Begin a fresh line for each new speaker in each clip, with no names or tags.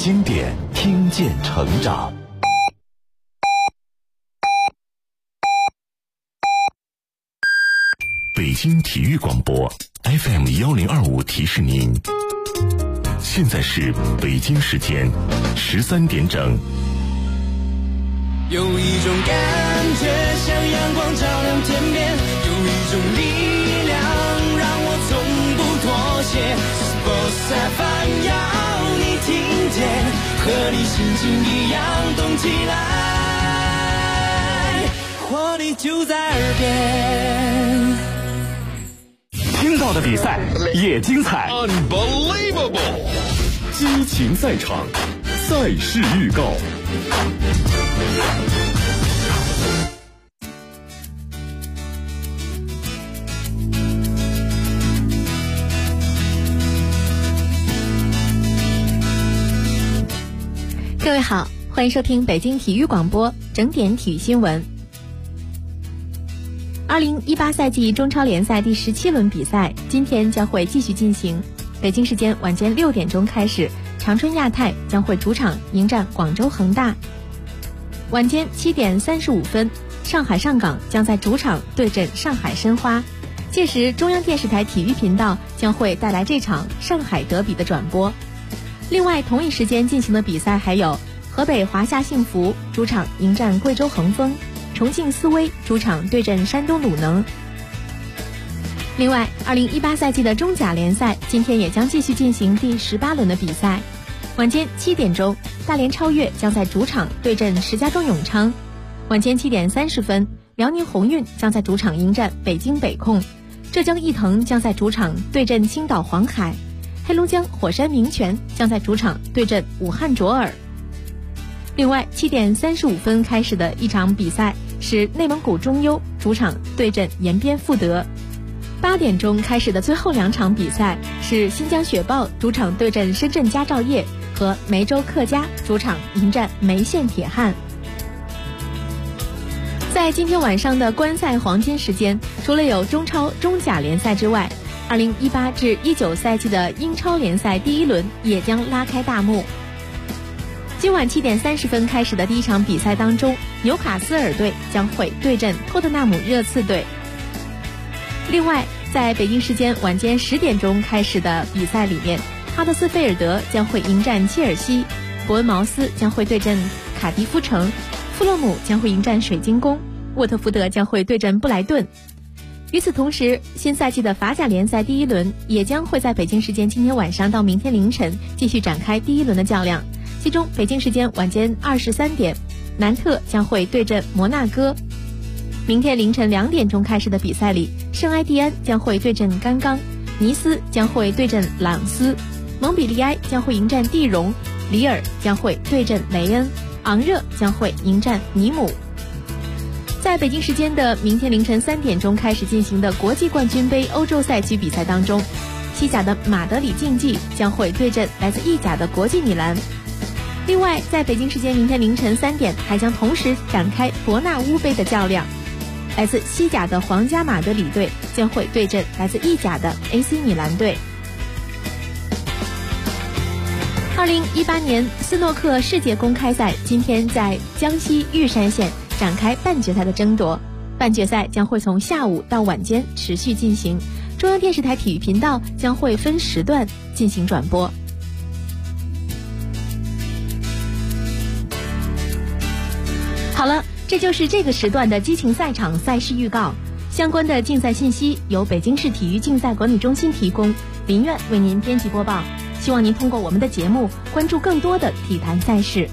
经典，听见成长。北京体育广播 FM1025提示您，现在是北京时间13点整。
有一种感觉像阳光照亮天边，有一种力量让我从不妥协。Sports FM 要你听见，和你心情一样动起来，活力就在耳边。
听到的比赛也精彩
Unbelievable
激情赛场，赛事预告。
各位好，欢迎收听北京体育广播整点体育新闻。2018赛季中超联赛第17轮比赛今天将会继续进行，北京时间晚间6点钟开始，长春亚泰将会主场迎战广州恒大。晚间7点35分，上海上港将在主场对阵上海申花，届时中央电视台体育频道将会带来这场上海德比的转播。另外同一时间进行的比赛还有河北华夏幸福主场迎战贵州恒丰，重庆斯威主场对阵山东鲁能。另外2018赛季的中甲联赛今天也将继续进行第18轮的比赛，晚间7点钟，大连超越将在主场对阵石家庄永昌。晚间7点30分，辽宁宏运将在主场迎战北京北控，浙江毅腾将在主场对阵青岛黄海，黑龙江火山明泉将在主场对阵武汉卓尔。另外7点35分开始的一场比赛是内蒙古中优主场对阵延边富德。8点钟开始的最后2场比赛是新疆雪豹主场对阵深圳佳兆业和梅州客家主场迎战梅县铁汉。在今天晚上的观赛黄金时间，除了有中超、中甲联赛之外，2018至19赛季的英超联赛第1轮也将拉开大幕。今晚7点30分开始的第一场比赛当中，纽卡斯尔队将会对阵托特纳姆热刺队。另外在北京时间晚间10点钟开始的比赛里面，哈德斯菲尔德将会迎战切尔西，伯恩茅斯将会对阵卡迪夫城，富勒姆将会迎战水晶宫，沃特福德将会对阵布莱顿。与此同时，新赛季的法甲联赛第1轮也将会在北京时间今天晚上到明天凌晨继续展开第1轮的较量。其中北京时间晚间23点，南特将会对阵摩纳哥。明天凌晨2点钟开始的比赛里，圣埃蒂安将会对阵甘刚，尼斯将会对阵朗斯，蒙彼利埃将会迎战蒂荣，里尔将会对阵雷恩，昂热将会迎战尼姆。在北京时间的明天凌晨3点钟开始进行的国际冠军杯欧洲赛区比赛当中，西甲的马德里竞技将会对阵来自意甲的国际米兰。另外在北京时间明天凌晨3点还将同时展开伯纳乌杯的较量，来自西甲的皇家马德里队将会对阵来自意甲的 AC 米兰队。2018年斯诺克世界公开赛今天在江西玉山县展开半决赛的争夺，半决赛将会从下午到晚间持续进行，中央电视台体育频道将会分时段进行转播。好了，这就是这个时段的激情赛场赛事预告。相关的竞赛信息由北京市体育竞赛管理中心提供，林苑为您编辑播报。希望您通过我们的节目关注更多的体坛赛事。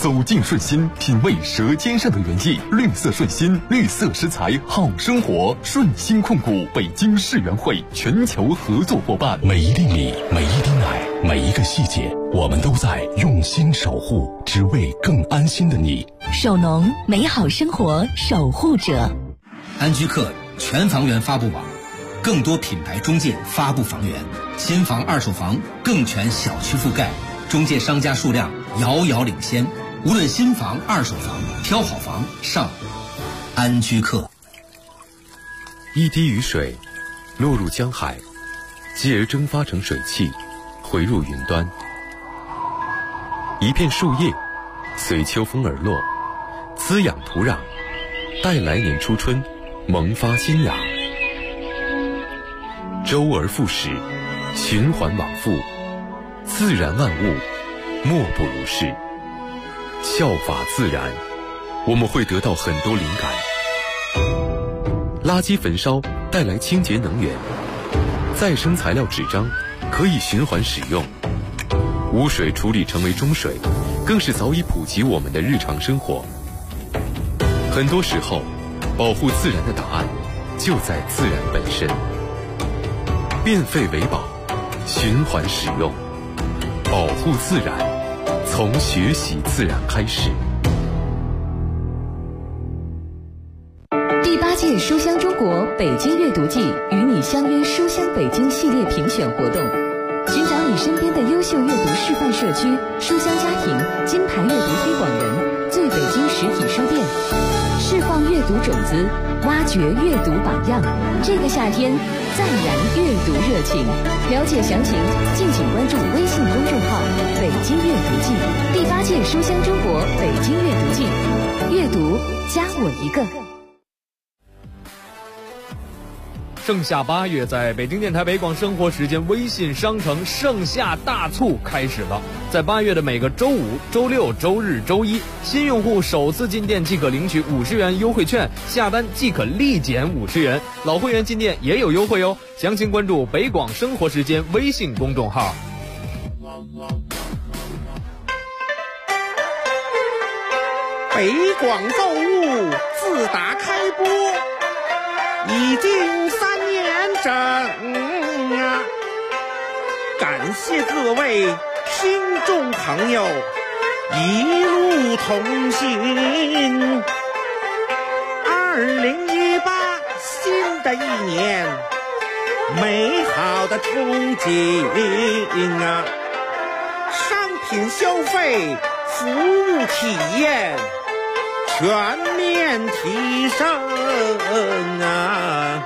走进顺心，品味舌尖上的原意。绿色顺心，绿色食材好生活。顺心控股北京世园会全球合作伙伴。
每一粒米，每一滴奶，每一个细节，我们都在用心守护，只为更安心的你。
首农，美好生活守护者。
安居客全房源发布网，更多品牌中介发布房源，新房二手房更全小区覆盖，中介商家数量遥遥领先。无论新房二手房，挑好房上安居客。
一滴雨水落入江海，继而蒸发成水汽，回入云端。一片树叶随秋风而落，滋养土壤，待来年初春萌发新芽。周而复始，循环往复，自然万物莫不如是。效法自然，我们会得到很多灵感。垃圾焚烧带来清洁能源，再生材料纸张可以循环使用，污水处理成为中水，更是早已普及我们的日常生活。很多时候，保护自然的答案就在自然本身。变废为宝，循环使用，保护自然，从学习自然开始。
第8届书香中国北京阅读季与你相约书香北京系列评选活动，寻找你身边的优秀阅读示范社区、书香家庭、金牌阅读推广人、最北京实体书店，释放阅读种子，挖掘阅读榜样。这个夏天再燃阅读热情，了解详情敬请关注微信公众号北京阅读季。第8届书香中国北京阅读季，阅读加我一个。
盛夏8月，在北京电台北广生活时间微信商城盛夏大促开始了。在8月的每个周五、周六、周日、周一，新用户首次进店即可领取50元优惠券，下单即可立减50元。老会员进店也有优惠哦。详情关注北广生活时间微信公众号。
北广购物自打开播已经3年整啊！感谢各位听众朋友一路同行。2018新的一年，美好的憧憬啊！商品消费、服务体验全面提升啊！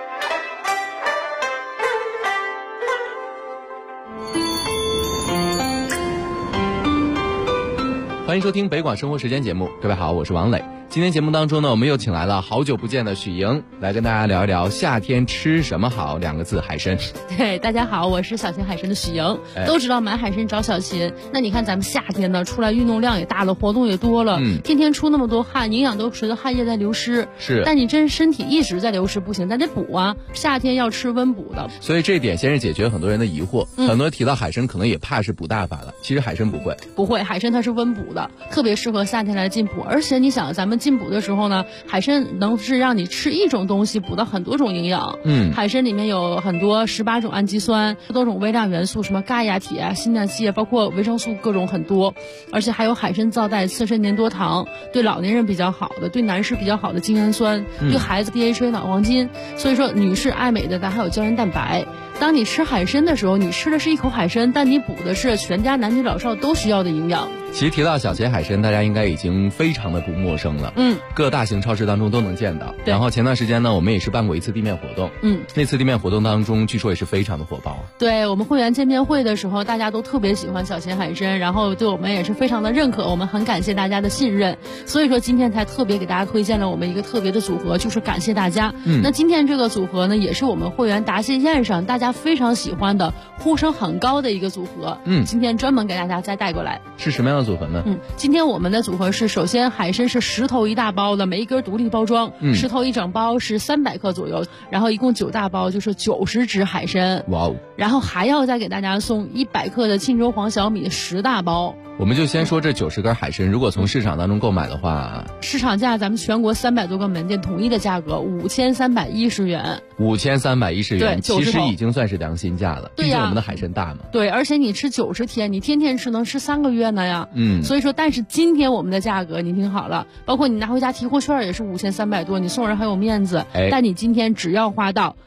欢迎收听北广生活时间节目，各位好，我是王磊。今天节目当中呢，我们又请来了好久不见的许莹，来跟大家聊一聊夏天吃什么好2个字，海参。
对，大家好，我是小秦海参的许莹。都知道买海参找小秦，那你看咱们夏天呢，出来运动量也大了，活动也多了，天天出那么多汗，营养都随着汗液在流失。
是，
但你真身体一直在流失不行，咱得补啊。夏天要吃温补的，
所以这一点先是解决很多人的疑惑。很多人提到海参可能也怕是补大法了，其实海参不会，
海参它是温补的，特别适合夏天来进补。而且你想，咱们进补的时候呢，海参能是让你吃一种东西补到很多种营养。海参里面有很多18种氨基酸，多种微量元素，什么钙呀、铁啊、锌啊、硒啊，包括维生素各种很多。而且还有海参皂带刺身粘多糖，对老年人比较好的，对男士比较好的精氨酸，对孩子 DHA 脑黄金。所以说女士爱美的，咱还有胶原蛋白。当你吃海参的时候，你吃的是一口海参，但你补的是全家男女老少都需要的营养。
其实提到小秦海参，大家应该已经非常的不陌生了。各大型超市当中都能见到。然后前段时间呢，我们也是办过一次地面活动。那次地面活动当中，据说也是非常的火爆啊。
对，我们会员见面会的时候，大家都特别喜欢小秦海参，然后对我们也是非常的认可，我们很感谢大家的信任。所以说今天才特别给大家推荐了我们一个特别的组合，就是感谢大家。那今天这个组合呢，也是我们会员答谢宴上大家非常喜欢的、呼声很高的一个组合。今天专门给大家再带过来。
是什么样样的组合呢？
今天我们的组合是，首先海参是10头1大包的，每一根独立包装，10头1整包是300克左右，然后一共9大包就是90只海参。
哇哦！
然后还要再给大家送100克的沁州黄小米10大包。
我们就先说这90根海参，如果从市场当中购买的话，
市场价咱们全国300多个门店统一的价格5310元。
5310元，
对，
其实已经算是良心价了。
对呀，
毕竟我们的海参大嘛。
对，而且你吃90天，你天天吃能吃3个月呢呀。所以说，但是今天我们的价格你听好了，包括你拿回家提货券也是5300多，你送人还有面子。但你今天只要花到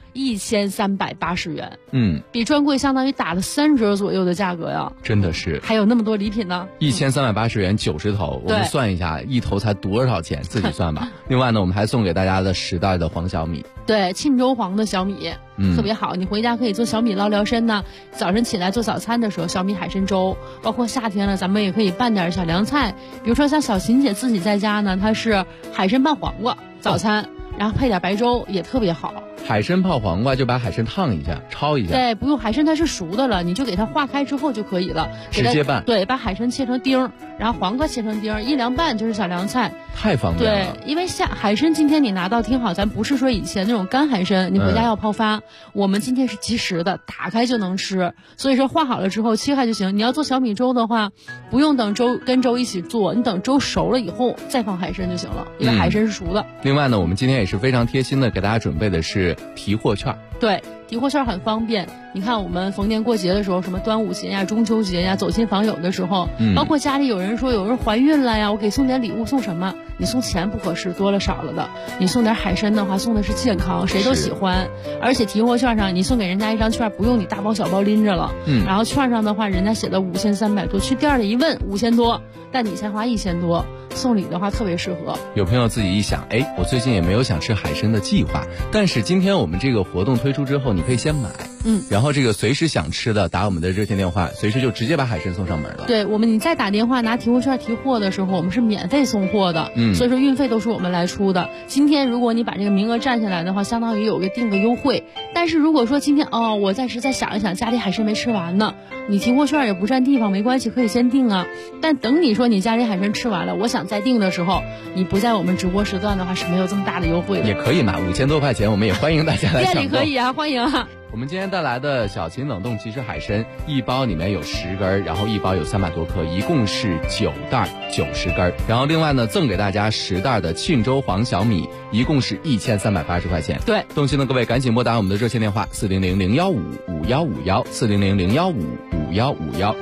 1380元，比专柜相当于打了3折左右的价格呀，
真的是，
还有那么多礼品呢。
1380元90头，我们算一下一头才多少钱，自己算吧。另外呢，我们还送给大家的10袋的黄小米，
对，沁州黄的小米，特别好，你回家可以做小米捞辽参呢。早晨起来做早餐的时候，小米海参粥，包括夏天了，咱们也可以拌点小凉菜，比如说像小琴姐自己在家呢，她是海参拌黄瓜早餐，然后配点白粥也特别好。
海参泡黄瓜就把海参烫一下，焯一下。
对，不用，海参它是熟的了，你就给它化开之后就可以了，
直接拌。
对，把海参切成丁，然后黄瓜切成丁，一凉拌就是小凉菜，
太方便了。
对，因为海参今天你拿到，听好，咱不是说以前那种干海参，你回家要泡发，我们今天是即食的，打开就能吃。所以说化好了之后切开就行。你要做小米粥的话，不用等粥跟粥一起做，你等粥熟了以后再放海参就行了，因为海参是熟的。
另外呢，我们今天也是非常贴心的给大家准备的是提货券。
对，提货券很方便。你看我们逢年过节的时候，什么端午节呀、中秋节呀，走亲访友的时候，包括家里有人说有人怀孕了呀，我给送点礼物，送什么？你送钱不合适，多了少了的。你送点海参的话，送的是健康，谁都喜欢。而且提货券上你送给人家一张券，不用你大包小包拎着了。然后券上的话，人家写的5300多，去店里一问5000多，但你才花1000多。送礼的话特别适合。
有朋友自己一想，我最近也没有想吃海参的计划，但是今天我们这个活动推出之后，你可以先买，然后这个随时想吃的打我们的热线电话，随时就直接把海参送上门了。
对，你再打电话拿提货券提货的时候，我们是免费送货的，所以说运费都是我们来出的。今天如果你把这个名额占下来的话，相当于有个定个优惠。但是如果说今天我暂时再想一想，家里海参没吃完呢，你提货券也不占地方，没关系，可以先定啊。但等你说你家里海参吃完了，我想再定的时候，你不在我们直播时段的话是没有这么大的优惠的。
也可以嘛，5000多块钱，我们也欢迎大家来抢购。
店里可以啊，欢迎啊。
我们今天带来的小秦冷冻即食海参，一包里面有10根，然后一包有300多克，一共是9袋90根。然后另外呢，赠给大家10袋的沁州黄小米，一共是1380块钱。
对，
动心的各位赶紧拨打我们的热线电话400-015-5151，400-015-5151。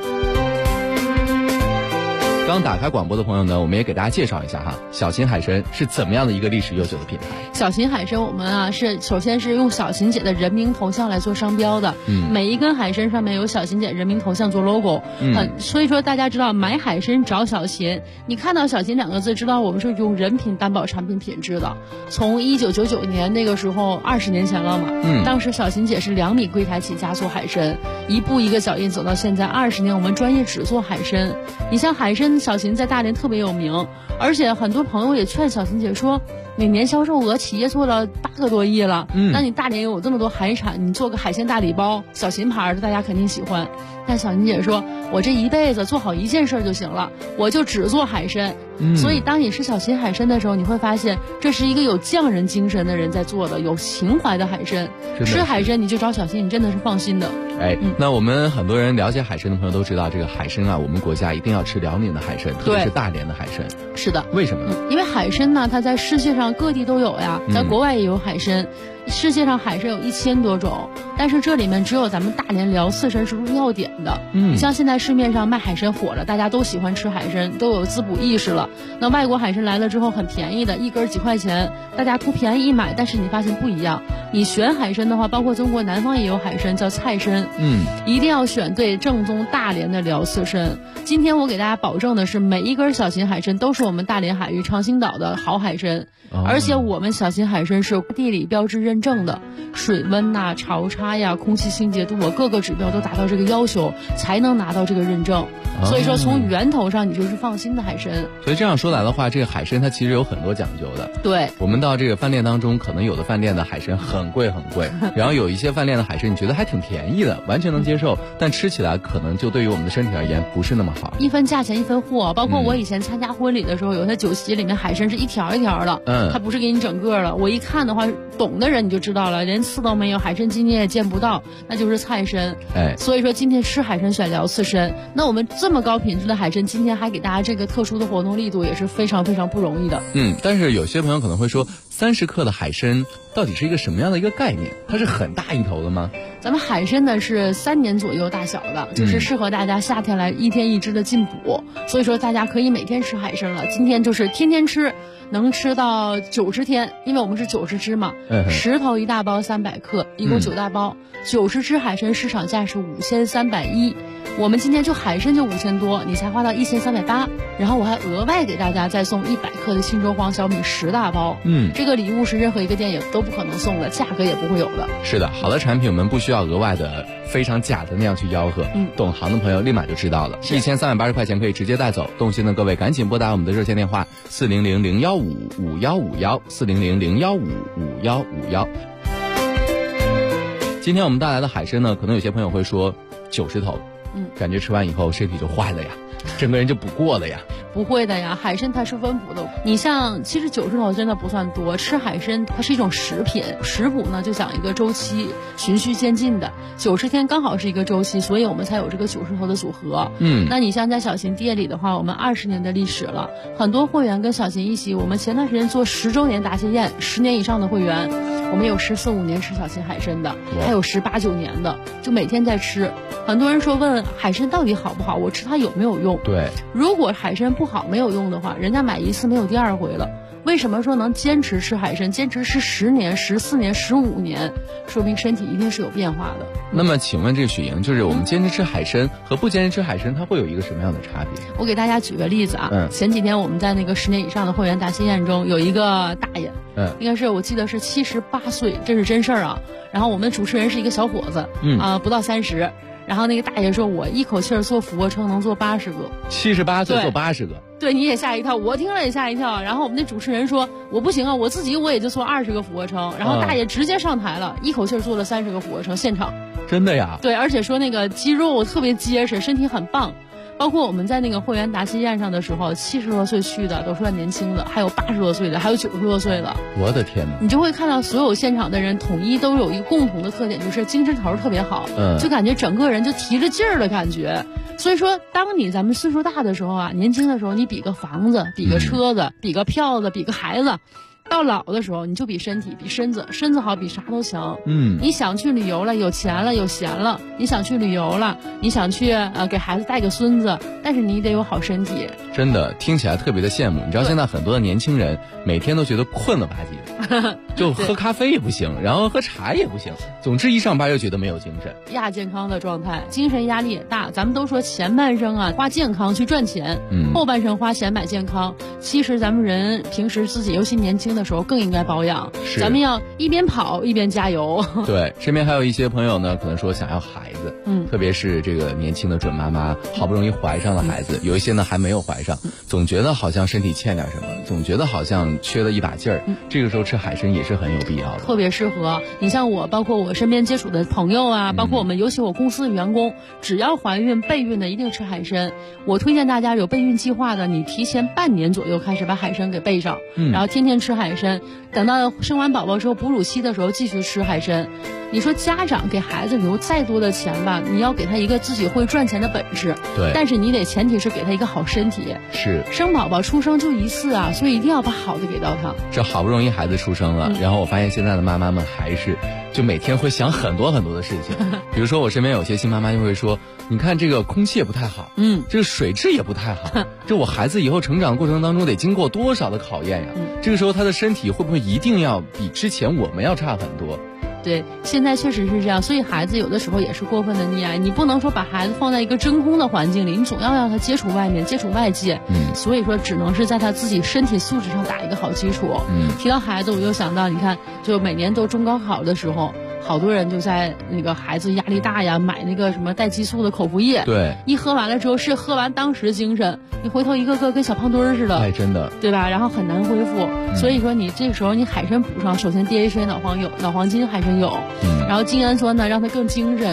刚打开广播的朋友呢，我们也给大家介绍一下哈，小秦海参是怎么样的一个历史悠久的品牌。
小秦海参我们是首先是用小秦姐的人名头像来做商标的，每一根海参上面有小秦姐人名头像做 logo，所以说大家知道买海参找小秦，你看到小秦2个字，知道我们是用人品担保产品品质的。从1999年那个时候20年前了嘛，当时小秦姐是2米柜台起家做海参，一步一个脚印走到现在20年，我们专业只做海参。你像海参小秦在大连特别有名，而且很多朋友也劝小秦姐说，你年销售额企业做了8个多亿了，那你大连有这么多海产，你做个海鲜大礼包，小秦牌的大家肯定喜欢。但小秦姐说，我这一辈子做好一件事就行了，我就只做海参。所以当你吃小秦海参的时候，你会发现这是一个有匠人精神的人在做的，有情怀的海参。吃海参你就找小秦，你真的是放心的。
那我们很多人了解海参的朋友都知道，这个海参啊，我们国家一定要吃辽宁的海参，特别是大连的海参。
是的。
为什么呢？
因为海参呢，它在世界上各地都有呀，在国外也有海参。世界上海参有1000多种，但是这里面只有咱们大连辽四参是入药典的。你像现在市面上卖海参火了，大家都喜欢吃海参，都有滋补意识了。那外国海参来了之后很便宜的，一根几块钱，大家图便宜一买，但是你发现不一样。你选海参的话，包括中国南方也有海参叫菜参，一定要选对正宗大连的辽四参。今天我给大家保证的是，每一根小秦海参都是我们大连海域长兴岛的好海参，而且我们小秦海参是地理标志认证的，水温呐、潮差呀、空气清洁度，各个指标都达到这个要求，才能拿到这个认证。所以说从源头上你就是放心的海参。
所以这样说来的话，这个海参它其实有很多讲究的。
对，
我们到这个饭店当中，可能有的饭店的海参很贵很贵，然后有一些饭店的海参你觉得还挺便宜的，完全能接受，但吃起来可能就对于我们的身体而言不是那么好，
一分价钱一分货。包括我以前参加婚礼的时候，有些酒席里面海参是一条一条的，它不是给你整个的。我一看的话，懂的人你就知道了，连刺都没有，海参今天也见不到，那就是菜参。所以说今天吃海参选聊刺身，那我们这么高品质的海参，今天还给大家这个特殊的活动力度，也是非常非常不容易的。
但是有些朋友可能会说，30克的海参到底是一个什么样的一个概念？它是很大一头的吗？
咱们海参呢是3年左右大小的，就是适合大家夏天来1天1只的进补，所以说大家可以每天吃海参了。今天就是天天吃，能吃到90天，因为我们是90只嘛，10头1大包300克，一共9大包，90只海参市场价是5310，我们今天就海参就5000多，你才花到1380，然后我还额外给大家再送100克的忻州黄小米10大包，这个礼物是任何一个店也都不可能送的，价格也不会有的。
是的，好的产品我们不需要额外的非常假的那样去吆喝，懂行的朋友立马就知道了，1380块钱可以直接带走。动心的各位赶紧拨打我们的热线电话400-015-5151，400-015-5151。今天我们带来的海参呢，可能有些朋友会说90头，感觉吃完以后身体就坏了呀，整个人就补过了呀。
不会的呀，海参它是温补的。你像其实90头真的不算多，吃海参它是一种食品，食补呢就讲一个周期，循序渐进的，90天刚好是一个周期，所以我们才有这个90头的组合。那你像在小秦店里的话，我们20年的历史了，很多会员跟小秦一起，我们前段时间做10周年答谢宴，10年以上的会员，我们有14、15年吃小秦海参的，还有18、19年的，就每天在吃。很多人说问海参到底好不好，我吃它有没有用？
对，
如果海参不好没有用的话，人家买一次没有第二回了。为什么说能坚持吃海参，坚持吃10年、14年、15年，说明身体一定是有变化的。
那么请问这个许莹，就是我们坚持吃海参和不坚持吃海参，它会有一个什么样的差别？
我给大家举个例子啊，前几天我们在那个10年以上的会员答谢宴中，有一个大爷，应该是我记得是78岁，这是真事儿啊。然后我们主持人是一个小伙子，不到30。然后那个大爷说，我一口气做俯卧撑能做80个
，78岁做80个，
对，你也吓一跳，我听了也吓一跳。然后我们那主持人说，我不行啊，我自己也就做20个俯卧撑。然后大爷直接上台了，一口气做了30个俯卧撑，现场。
真的呀？
对，而且说那个肌肉特别结实，身体很棒。包括我们在那个会员答谢宴上的时候，70多岁去的都算年轻的，还有80多岁的，还有90多岁的。
我的天哪！
你就会看到所有现场的人统一都有一个共同的特点，就是精神头特别好，就感觉整个人就提着劲儿的感觉。所以说，当咱们岁数大的时候啊，年轻的时候你比个房子，比个车子，比个票子，比个孩子。到老的时候，你就比身体，比身子好，比啥都强。你想去旅游了，有钱了，有闲了，你想去旅游了，你想去给孩子带个孙子，但是你得有好身体。
真的听起来特别的羡慕。你知道现在很多的年轻人每天都觉得困了吧唧的，就喝咖啡也不行，然后喝茶也不行，总之一上班就觉得没有精神，
亚健康的状态，精神压力也大。咱们都说前半生啊花健康去赚钱，后半生花钱买健康。其实咱们人平时自己尤其年轻的时候更应该保养，咱们要一边跑一边加油。
对，身边还有一些朋友呢，可能说想要孩子，特别是这个年轻的准妈妈，好不容易怀上了孩子，有一些呢还没有怀上，总觉得好像身体欠点什么，总觉得好像缺了一把劲儿，这个时候吃海参也是很有必要的，
特别适合。你像我，包括我身边接触的朋友啊，包括我们尤其我公司的员工，只要怀孕备孕的一定吃海参。我推荐大家有备孕计划的，你提前半年左右开始把海参给备上，然后天天吃海参，等到生完宝宝之后哺乳期的时候继续吃海参。你说家长给孩子留再多的钱吧，你要给他一个自己会赚钱的本事，
对，
但是你得前提是给他一个好身体。
是，
生宝宝出生就一次啊，所以一定要把好的给到他。
这好不容易孩子出生了，然后我发现现在的妈妈们还是就每天会想很多很多的事情。比如说我身边有些新妈妈就会说，你看这个空气也不太好，这个水质也不太好，这我孩子以后成长的过程当中得经过多少的考验呀，这个时候他的身体会不会一定要比之前我们要差很多？
对，现在确实是这样，所以孩子有的时候也是过分的溺爱，你不能说把孩子放在一个真空的环境里，你总要让他接触外面，接触外界，所以说只能是在他自己身体素质上打一个好基础。提到孩子，我就想到，你看，就每年都中高考的时候，好多人就在那个孩子压力大呀，买那个什么带激素的口服液，
对，
一喝完了之后是喝完当时精神，你回头一个个跟小胖墩儿似的，
哎，真的，
对吧？然后很难恢复，所以说你这个时候你海参补上，首先 DHA 脑黄金海参有，然后精氨酸呢让它更精神。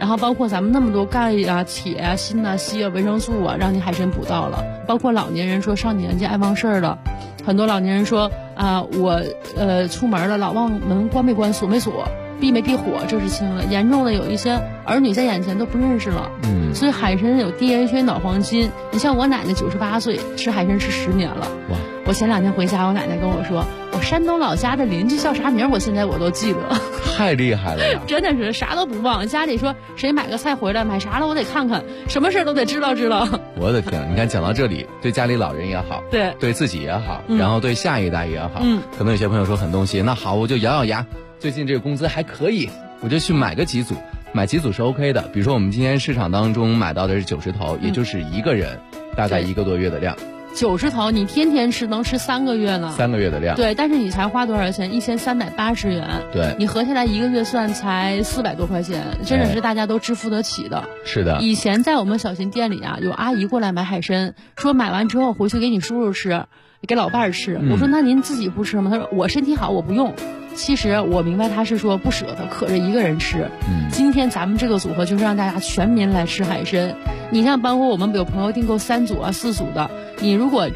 然后包括咱们那么多钙呀、铁啊、锌啊、硒啊、维生素啊，让你海参补到了。包括老年人说上年纪爱忘事儿了，很多老年人说我出门了老忘门关没关锁没锁。避没避火，这是轻了。严重的有一些儿女在眼前都不认识了。所以海参有 DHA 脑黄金。你像我奶奶98岁，吃海参吃10年了。哇！我前2天回家，我奶奶跟我说，我山东老家的邻居叫啥名，我现在我都记得。
太厉害了呀！
真的是啥都不忘。家里说谁买个菜回来，买啥了我得看看，什么事都得知道。
我的天！你看讲到这里，对家里老人也好，对自己也好，然后对下一代也好，可能有些朋友说很动心，那好，我就咬咬牙。最近这个工资还可以，我就去买几组是 OK 的。比如说我们今天市场当中买到的是90头，也就是一个人大概1个多月的量。
90头你天天吃能吃3个月呢。3
个月的量。
对，但是你才花多少钱？1380元。
对，
你合下来1个月算才400多块钱，真的是大家都支付得起的。
是的。
以前在我们小新店里啊，有阿姨过来买海参，说买完之后回去给你叔叔吃，给老伴儿吃。我说那您自己不吃吗？他说我身体好，我不用。其实我明白他是说不舍得，可着一个人吃。今天咱们这个组合就是让大家全民来吃海参。你像包括我们有朋友订购3组啊、4组的，你如果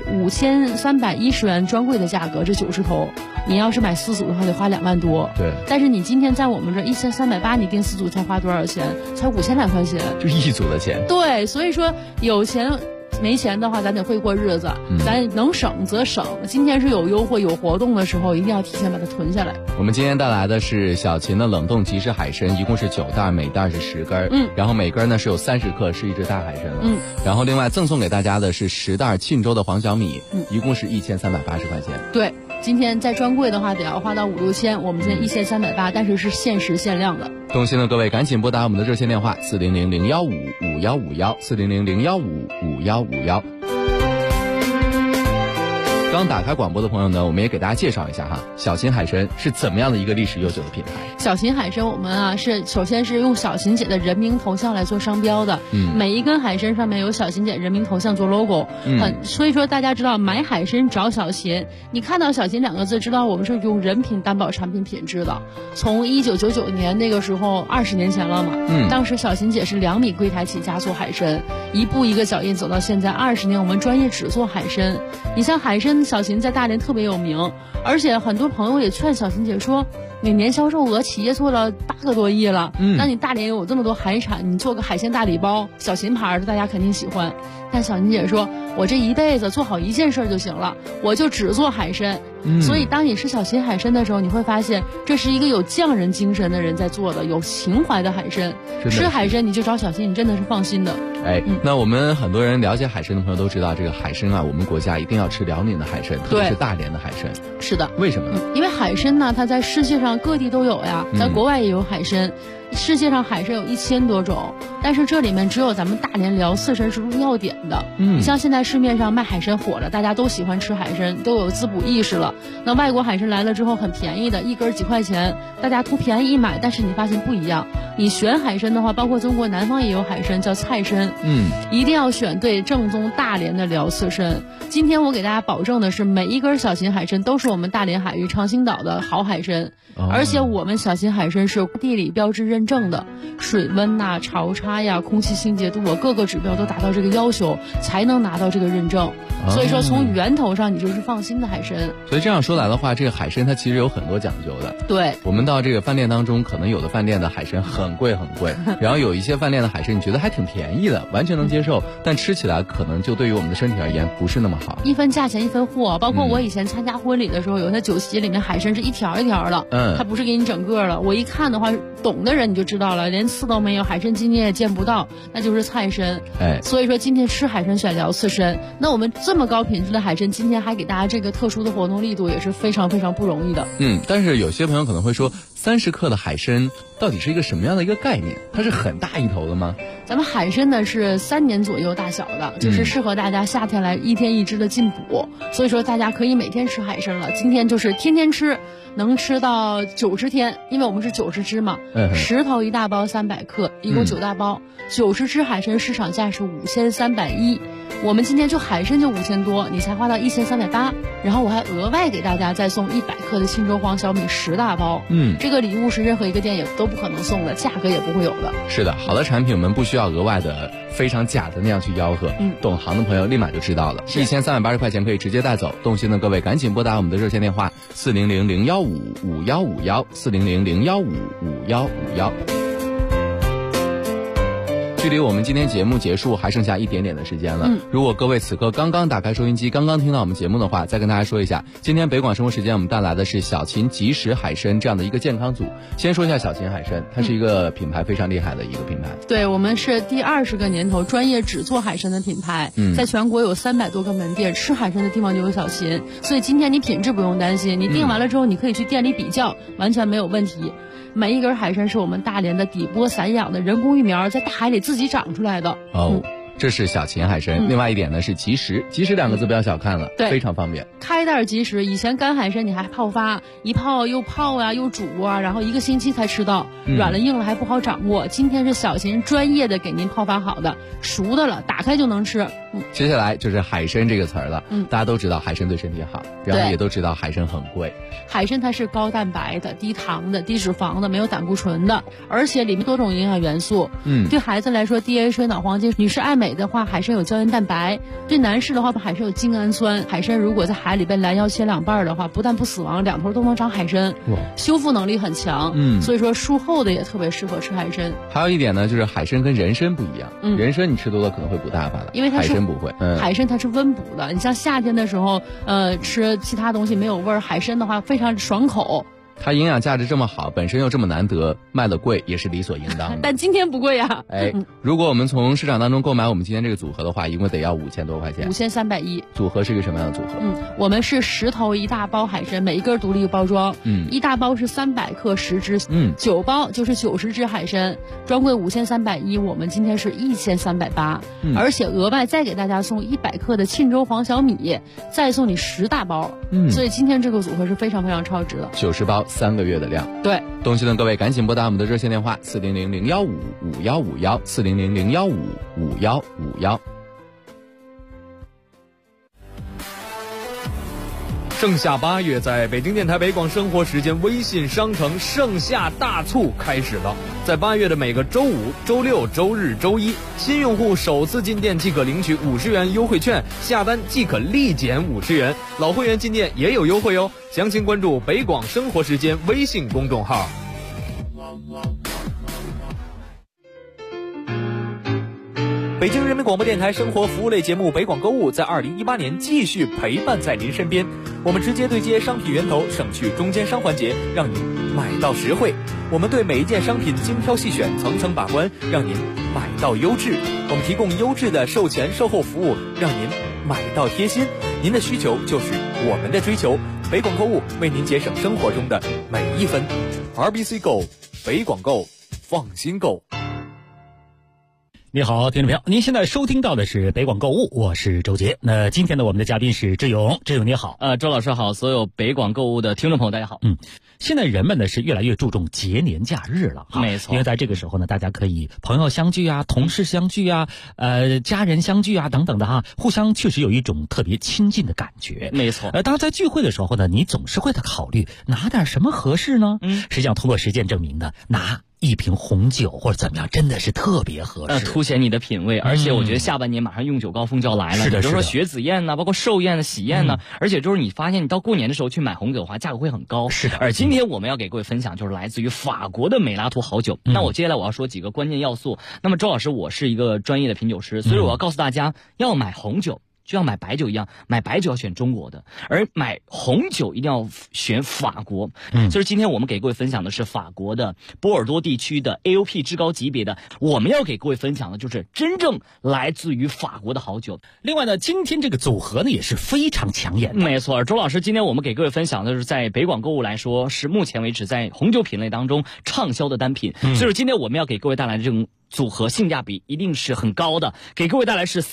5310元专柜的价格，这90头，你要是买4组的话得花2万多。
对。
但是你今天在我们这1380，你订4组才花多少钱？才5000来块钱。
就1组的钱。
对，所以说有钱。没钱的话，咱得会过日子，咱能省则省。今天是有优惠、有活动的时候，一定要提前把它囤下来。
我们今天带来的是小秦的冷冻即食海参，一共是9袋，每袋是10根。然后每根呢是有30克，是一只大海参了。然后另外赠送给大家的是10袋沁州的黄小米，一共是1380块钱。
对，今天在专柜的话得要花到5、6千，我们现在1380，但是是限时限量的。
动心的各位赶紧拨打我们的热线电话400-015-5151，400-015-5151。刚打开广播的朋友呢，我们也给大家介绍一下哈，小秦海参是怎么样的一个历史悠久的品牌。
小秦海参我们啊是首先是用小秦姐的人名头像来做商标的，每一根海参上面有小秦姐人名头像做 logo，所以说大家知道买海参找小秦，你看到小秦2个字，知道我们是用人品担保产品品质的。从1999年那个时候20年前了嘛，当时小秦姐是2米柜台起家做海参，一步一个脚印走到现在20年，我们专业只做海参。你像海参小秦在大连特别有名，而且很多朋友也劝小秦姐说，你年销售额企业做了8个多亿了，那你大连有这么多海产，你做个海鲜大礼包，小秦牌的大家肯定喜欢。但小秦姐说，我这一辈子做好一件事就行了，我就只做海参。所以当你吃小秦海参的时候，你会发现这是一个有匠人精神的人在做的，有情怀的海参。吃海参你就找小秦，你真的是放心的。
那我们很多人了解海参的朋友都知道，这个海参啊，我们国家一定要吃辽宁的海参，特别是大连的海参。
是的。
为什么呢？
因为海参呢，它在世界上各地都有呀，咱国外也有海参。世界上海参有1000多种，但是这里面只有咱们大连辽刺参是入药典的。你像现在市面上卖海参火了，大家都喜欢吃海参，都有滋补意识了。那外国海参来了之后很便宜的，一根几块钱，大家图便宜一买，但是你发现不一样。你选海参的话，包括中国南方也有海参叫菜参，一定要选对正宗大连的辽刺参。今天我给大家保证的是，每一根小秦海参都是我们大连海域长兴岛的好海参，而且我们小秦海参是地理标志认证的，水温呐、潮差呀、空气清洁度啊，各个指标都达到这个要求，才能拿到这个认证。所以说从源头上你就是放心的海参。
所以这样说来的话，这个海参它其实有很多讲究的。
对，
我们到这个饭店当中，可能有的饭店的海参很贵很贵，然后有一些饭店的海参你觉得还挺便宜的，完全能接受，但吃起来可能就对于我们的身体而言不是那么好。
一分价钱一分货，包括我以前参加婚礼的时候，有些酒席里面海参是一条一条的，它不是给你整个的。我一看的话，懂的人你就知道了，连刺都没有，海参今天也见不到，那就是菜参。所以说今天吃海参选辽刺参，那我们这么高品质的海参，今天还给大家这个特殊的活动力度，也是非常非常不容易的。
但是有些朋友可能会说，30克的海参到底是一个什么样的一个概念？它是很大一头的吗？
咱们海参呢是3年左右大小的，就是适合大家夏天来1天1只的进补，所以说大家可以每天吃海参了。今天就是天天吃，能吃到90天，因为我们是90只嘛，10头1大包300克，一共9大包，90只海参市场价是5310， 我们今天就海参就5000多，你才花到1380，然后我还额外给大家再送100克的沁州黄小米10大包。这个礼物是任何一个店也都不可能送的，价格也不会有的。
是的，好的产品我们不需要额外的非常假的那样去吆喝，懂行的朋友立马就知道了。1380块钱可以直接带走，动心的各位赶紧拨打我们的热线电话400-015-5151，400-015-5151。距离我们今天节目结束还剩下一点点的时间了。如果各位此刻刚刚打开收音机，刚刚听到我们节目的话，再跟大家说一下，今天北广生活时间我们带来的是小秦即食海参这样的一个健康组。先说一下小秦海参，它是一个品牌非常厉害的一个品牌。
对，我们是第20个年头专业只做海参的品牌，在全国有300多个门店，吃海参的地方就有小秦，所以今天你品质不用担心，你订完了之后你可以去店里比较，完全没有问题。每一根海参是我们大连的底波散养的人工育苗，在大海里自己长出来的。
这是小秦海参。另外一点呢是即食，即食2个字不要小看了，
对，
非常方便。
开袋即食，以前干海参你还泡发，一泡又泡啊又煮啊，然后1个星期才吃到，软了硬了还不好掌握。今天是小秦专业的给您泡发好的，熟的了，打开就能吃。
接下来就是海参这个词儿了。大家都知道海参对身体好，然后也都知道海参很贵。
海参它是高蛋白的、低糖的、低脂肪的，没有胆固醇的，而且里面多种营养元素。对孩子来说 DHA 脑黄金，女士爱美的话，海参有胶原蛋白；对男士的话，海参有精氨酸。海参如果在海里被拦腰切2半的话，不但不死亡，2头都能长海参，修复能力很强。所以说术后的也特别适合吃海参。
还有一点呢，就是海参跟人参不一样，人参你吃多了可能会补大发的，
因为它是
海参不会。
海参它是温补的，你像夏天的时候，吃其他东西没有味儿，海参的话非常爽口。
它营养价值这么好，本身又这么难得，卖的贵也是理所应当的。
但今天不贵呀。
如果我们从市场当中购买我们今天这个组合的话，一共得要5000多块钱。
5310。
组合是一个什么样的组合？
我们是10头1大包海参，每一根独立包装。1大包是300克10只，9包就是90只海参，专柜5310，我们今天是1380，而且额外再给大家送100克的沁州黄小米，再送你10大包。所以今天这个组合是非常非常超值的。
90包3个月的量。
对，
动心的各位赶紧拨打我们的热线电话400-015-5151，400-015-5151。
盛夏8月，在北京电台北广生活时间微信商城盛夏大促开始了。在8月的每个周5、周6、周日、周一，新用户首次进店即可领取50元优惠券，下单即可立减50元。老会员进店也有优惠哦。详情关注北广生活时间微信公众号。北京人民广播电台生活服务类节目北广购物在2018年继续陪伴在您身边。我们直接对接商品源头，省去中间商环节，让您买到实惠。我们对每一件商品精挑细选，层层把关，让您买到优质。我们提供优质的售前售后服务，让您买到贴心。您的需求就是我们的追求。北广购物为您节省生活中的每一分。RBC 购，北广购，放心购。
你好，听众朋友，您现在收听到的是北广购物，我是周杰。那今天呢，我们的嘉宾是志勇，志勇你好。
周老师好，所有北广购物的听众朋友大家好。
现在人们呢是越来越注重节年假日了，
没错。
因为在这个时候呢，大家可以朋友相聚啊，同事相聚啊，家人相聚啊等等的互相确实有一种特别亲近的感觉。
没错。
当然在聚会的时候呢，你总是会考虑拿点什么合适呢？实际上通过实践证明呢，拿一瓶红酒或者怎么样，真的是特别合适，
凸显你的品味。而且我觉得下半年马上用酒高峰就要来了，
是的，
比如说雪子宴包括寿宴喜宴而且就是你发现你到过年的时候去买红酒的话，价格会很高。
是的。
而今天我们要给各位分享就是来自于法国的美拉图好酒。那我接下来我要说几个关键要素。那么周老师，我是一个专业的品酒师，所以我要告诉大家，要买红酒就像买白酒一样，买白酒要选中国的，而买红酒一定要选法国。就是今天我们给各位分享的是法国的波尔多地区的 AOP 至高级别的，我们要给各位分享的就是真正来自于法国的好酒。
另外呢，今天这个组合呢也是非常抢眼的。
没错，周老师，今天我们给各位分享的是在北广购物来说，是目前为止在红酒品类当中畅销的单品。所以今天我们要给各位带来的这种组合性价比一定是很高的，给各位带来是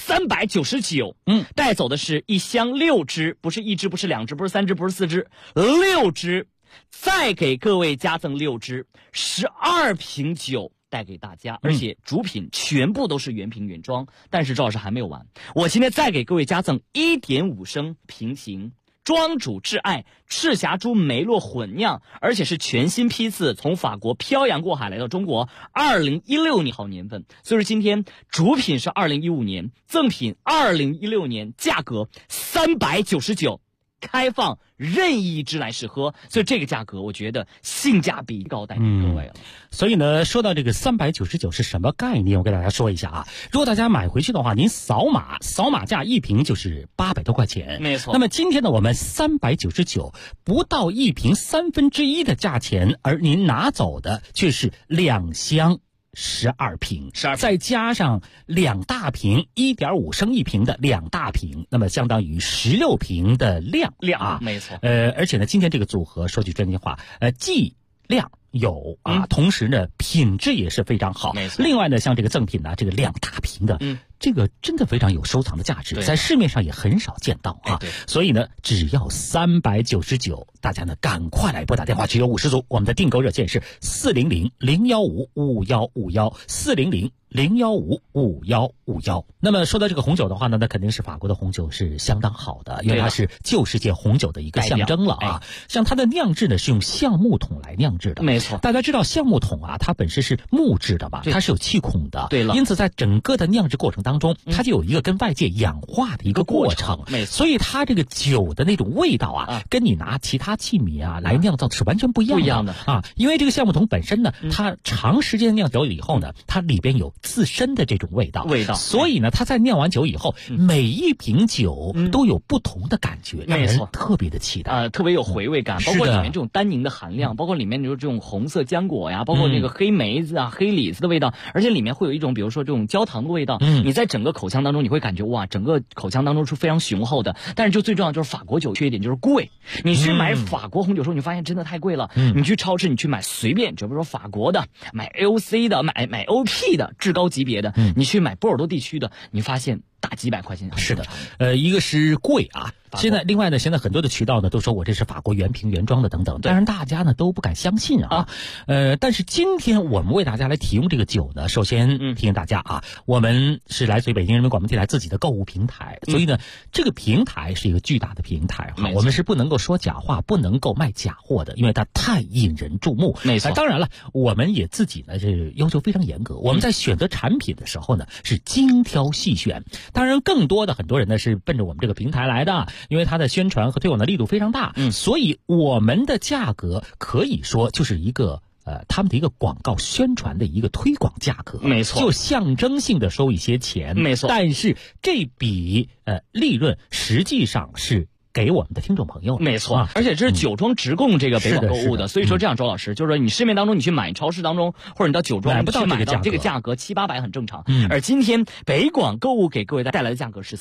399，带走的是一箱6支，不是1支，不是2支，不是3支，不是4支，6支，再给各位加赠6支，12瓶酒带给大家，而且主品全部都是原瓶原装。但是赵老师还没有完，我今天再给各位加赠1.5升平行庄主挚爱赤霞珠梅洛混酿，而且是全新批次从法国漂洋过海来到中国，2016年好年份。所以说今天主品是2015年，赠品2016年，价格399。开放任意一支来试喝，所以这个价格我觉得性价比高，带给各位了。
所以呢，说到这个399是什么概念，我给大家说一下啊。如果大家买回去的话，您扫码价一瓶就是800多块钱，
没错。
那么今天呢，我们399不到一瓶1/3的价钱，而您拿走的却是2箱。12瓶，再加上2大瓶1.5升一瓶的2大瓶，那么相当于16瓶的量啊，
没错。
而且呢，今天这个组合说句真心话，剂量有啊，同时呢，品质也是非常好。
没错。
另外呢，像这个赠品呢，这个2大瓶的，这个真的非常有收藏的价值，在市面上也很少见到啊。所以呢，只要399，大家呢赶快来拨打电话，只有50组。我们的订购热线是400-015-5151，400-015-5151。那么说到这个红酒的话呢，那肯定是法国的红酒是相当好的，因为它是旧世界红酒的一个象征了啊。像它的酿制呢是用橡木桶来酿制的，
没错。
大家知道橡木桶啊，它本身是木质的吧，它是有气孔的，
对了。
因此在整个的酿制过程当中，它就有一个跟外界氧化的一个过程，
没错。
所以它这个酒的那种味道啊，跟你拿其他器皿啊来酿造是完全不一样的啊。因为这个橡木桶本身呢，它长时间酿酒以后呢，它里边有自身的这种味道，所以呢，它在酿完酒以后，每一瓶酒都有不同的感觉，让人特别的期待，
特别有回味感，包括里面这种单宁的含量，包括里面就是这种红色浆果呀，包括那个黑梅子啊、黑李子的味道，而且里面会有一种比如说这种焦糖的味道，你在整个口腔当中你会感觉哇，整个口腔当中是非常雄厚的。但是就最重要就是法国酒缺点就是贵，你去买法国红酒的时候，你发现真的太贵了。你去超市你去买随便，就比如说法国的，买 AOC 的，买 OP 的至高级别的，你去买波尔多地区的，你发现大几百块钱。
是的，一个是贵啊。现在另外呢，现在很多的渠道呢都说我这是法国原瓶原装的等等，当然大家呢都不敢相信啊。但是今天我们为大家来提供这个酒呢，首先提醒大家啊，我们是来自于北京人民广播电台自己的购物平台，所以呢这个平台是一个巨大的平台哈，我们是不能够说假话，不能够卖假货的，因为它太引人注目。
没错。
当然了，我们也自己呢是要求非常严格，我们在选择产品的时候呢是精挑细选。当然更多的很多人呢是奔着我们这个平台来的，因为它的宣传和推广的力度非常大，所以我们的价格可以说就是一个他们的一个广告宣传的一个推广价格，
没错，
就象征性的收一些钱，
没错。
但是这笔利润实际上是给我们的听众朋友，
没错。而且这是酒庄直供这个北广购物的，所以说这样，周老师就是说，你市面当中你去买，超市当中或者你到酒庄
买不到
这个价格700-800很正常。而今天北广购物给各位带来的价格是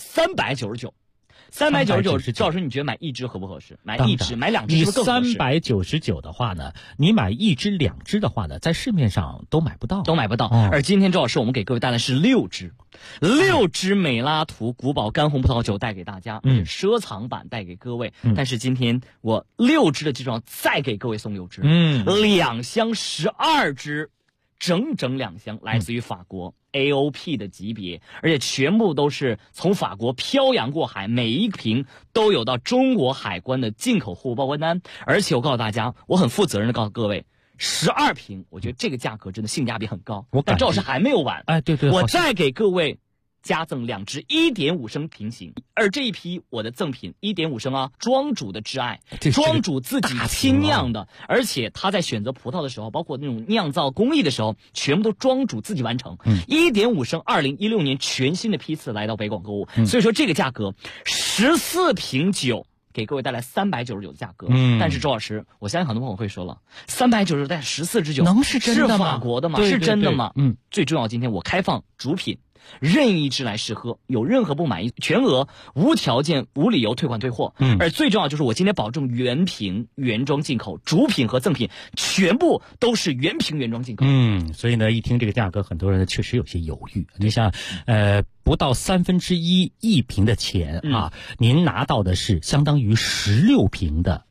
399。399，赵老师，你觉得买一支合不合适？买一支，买两支是不是更合适
？399的话呢，你买一支、2支的话呢，在市面上都买不到，
而今天赵老师，我们给各位带来是6支美拉图古堡干红葡萄酒带给大家，奢藏版带给各位。但是今天我6支的基础上再给各位送6支，2箱12支。整2箱来自于法国 AOP 的级别，而且全部都是从法国漂洋过海，每一瓶都有到中国海关的进口货物报关单。而且我告诉大家，我很负责任的告诉各位，12瓶，我觉得这个价格真的性价比很高。但赵老师还没有完，
对，
我再给各位加赠2支1.5升平行，而这一批我的赠品1.5升啊，庄主的挚爱，庄主自己亲酿的，而且他在选择葡萄的时候，包括那种酿造工艺的时候，全部都庄主自己完成。1.5升2016年全新的批次来到北广购物，所以说这个价格14瓶酒。给各位带来399的价格，但是周老师，我相信很多朋友会说了，399带14支酒，
能是真的吗？
是法国的吗？是真的吗？最重要，今天我开放主品。任意一支来试喝，有任何不满意，全额无条件、无理由退款退货。而最重要就是我今天保证原瓶原装进口，主品和赠品全部都是原瓶原装进口。
所以呢，一听这个价格，很多人确实有些犹豫。你像，不到1/3一瓶的钱啊，您拿到的是相当于16瓶的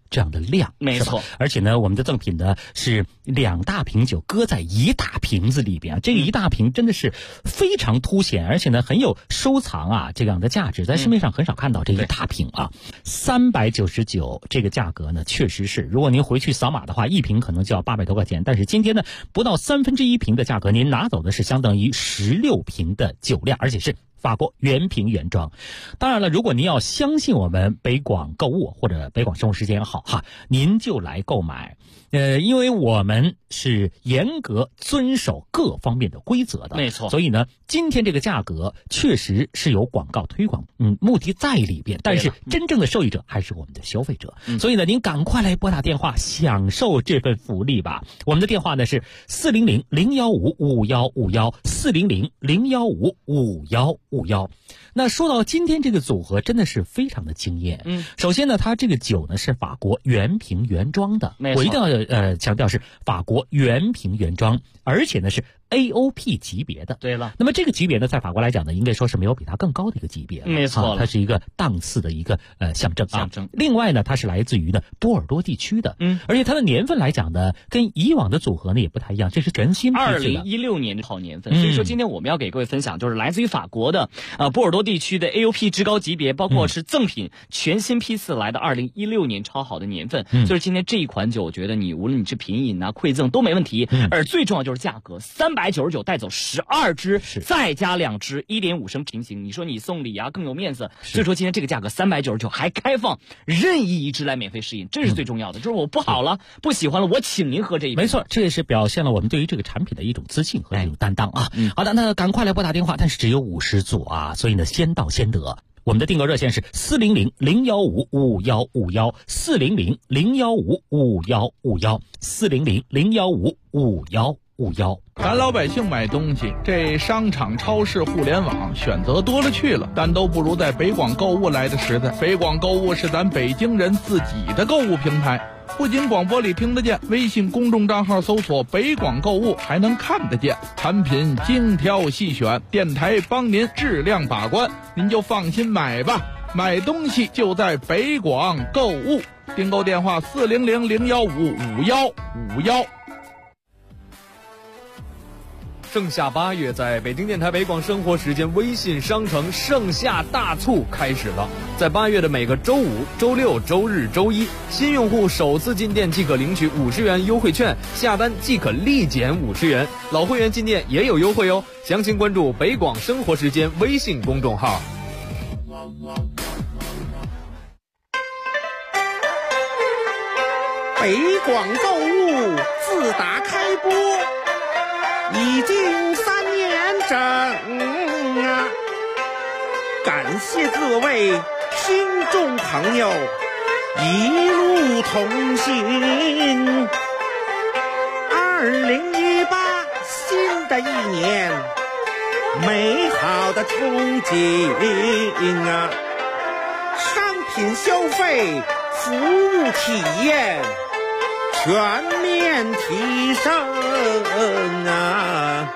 这样的量，
没错。
而且呢，我们的赠品呢是2大瓶酒搁在1大瓶子里边啊，这个1大瓶真的是非常凸显，而且呢很有收藏啊这样的价值，在市面上很少看到这1大瓶啊。399这个价格呢，确实是，如果您回去扫码的话，1瓶可能就要800多块钱，但是今天呢，不到1/3瓶的价格，您拿走的是相当于16瓶的酒量，而且是法国原瓶原装。当然了，如果您要相信我们北广购物或者北广生活时间也好哈，您就来购买。因为我们是严格遵守各方面的规则的，
没错。
所以呢，今天这个价格确实是有广告推广，目的在里边，但是真正的受益者还是我们的消费者。所以呢，您赶快来拨打电话享受这份福利吧。我们的电话呢是400-015-5151，400-015-5151。那说到今天这个组合真的是非常的惊艳。首先呢，它这个酒呢是法国原瓶原装的，我一定要强调是法国原瓶原装，而且呢是 AOP 级别的。
对了，
那么这个级别呢，在法国来讲呢，应该说是没有比它更高的一个级别。
没错，
它是一个档次的一个象征。另外呢，它是来自于呢波尔多地区的，而且它的年份来讲呢，跟以往的组合呢也不太一样，这是全新批次的
2016年的好年份。所以说今天我们要给各位分享，就是来自于法国的波尔多地区的 AOP 至高级别，包括是赠品全新批次来的2016年超好的年份。就是今天这一款酒，我觉得你无论你是品饮啊、馈赠都没问题。而最重要就是价格，399带走12支，再加2支1.5升平行，你说你送礼啊更有面子。所以说今天这个价格399还开放任意1支来免费试饮，这是最重要的。就是我不好了，不喜欢了，我请您喝这一瓶。
没错，这也是表现了我们对于这个产品的一种自信和一种担当啊。好的，那赶快来拨打电话，但是只有50组啊，所以呢先到先得。我们的订购热线是400-015-5151，400-015-5151，400-015-5151。
咱老百姓买东西，这商场、超市、互联网选择多了去了，但都不如在北广购物来的实在。北广购物是咱北京人自己的购物平台，不仅广播里听得见，微信公众账号搜索北广购物还能看得见，产品精挑细选，电台帮您质量把关，您就放心买吧。买东西就在北广购物，订购电话400-015-5151。
盛夏8月，在北京电台北广生活时间微信商城盛夏大促开始了。在8月的每个周五、周六、周日、周一，新用户首次进店即可领取50元优惠券，下单即可立减50元。老会员进店也有优惠哦。详情关注北广生活时间微信公众号。
北广购物自打开播已经3年整啊！感谢各位听众朋友一路同行。2018新的一年，美好的憧憬啊！商品消费、服务体验全面提升啊！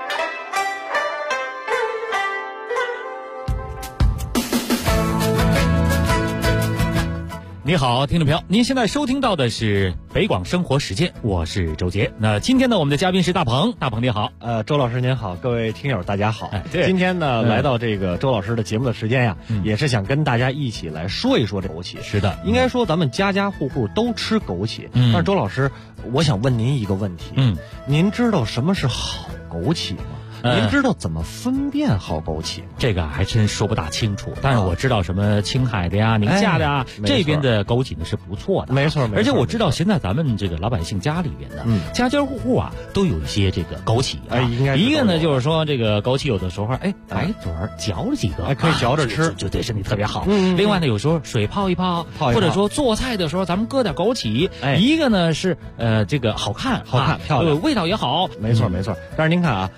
你好，听众朋友，您现在收听到的是北广生活时间，我是周杰。那今天呢，我们的嘉宾是大鹏。大鹏你好。
周老师您好，各位听友大家好。今天呢，来到这个周老师的节目的时间呀，也是想跟大家一起来说一说这枸杞。
是的，
应该说咱们家家户户都吃枸杞。但是周老师，我想问您一个问题。您知道什么是好枸杞吗？您知道怎么分辨好枸杞？
这个还真说不大清楚，但是我知道什么青海的呀、宁夏的呀，这边的枸杞呢是不错的，
没错。
而且我知道现在咱们这个老百姓家里边的家家户户啊都有一些这个枸杞啊。
应该
一个呢就是说这个枸杞有的时候白嘴嚼了几个，
可以嚼着吃，
就对身体特别好。另外呢，有时候水泡一泡，或者说做菜的时候咱们搁点枸杞。一个呢是这个好看漂亮，味道也好。
没错。但是您看啊，周老师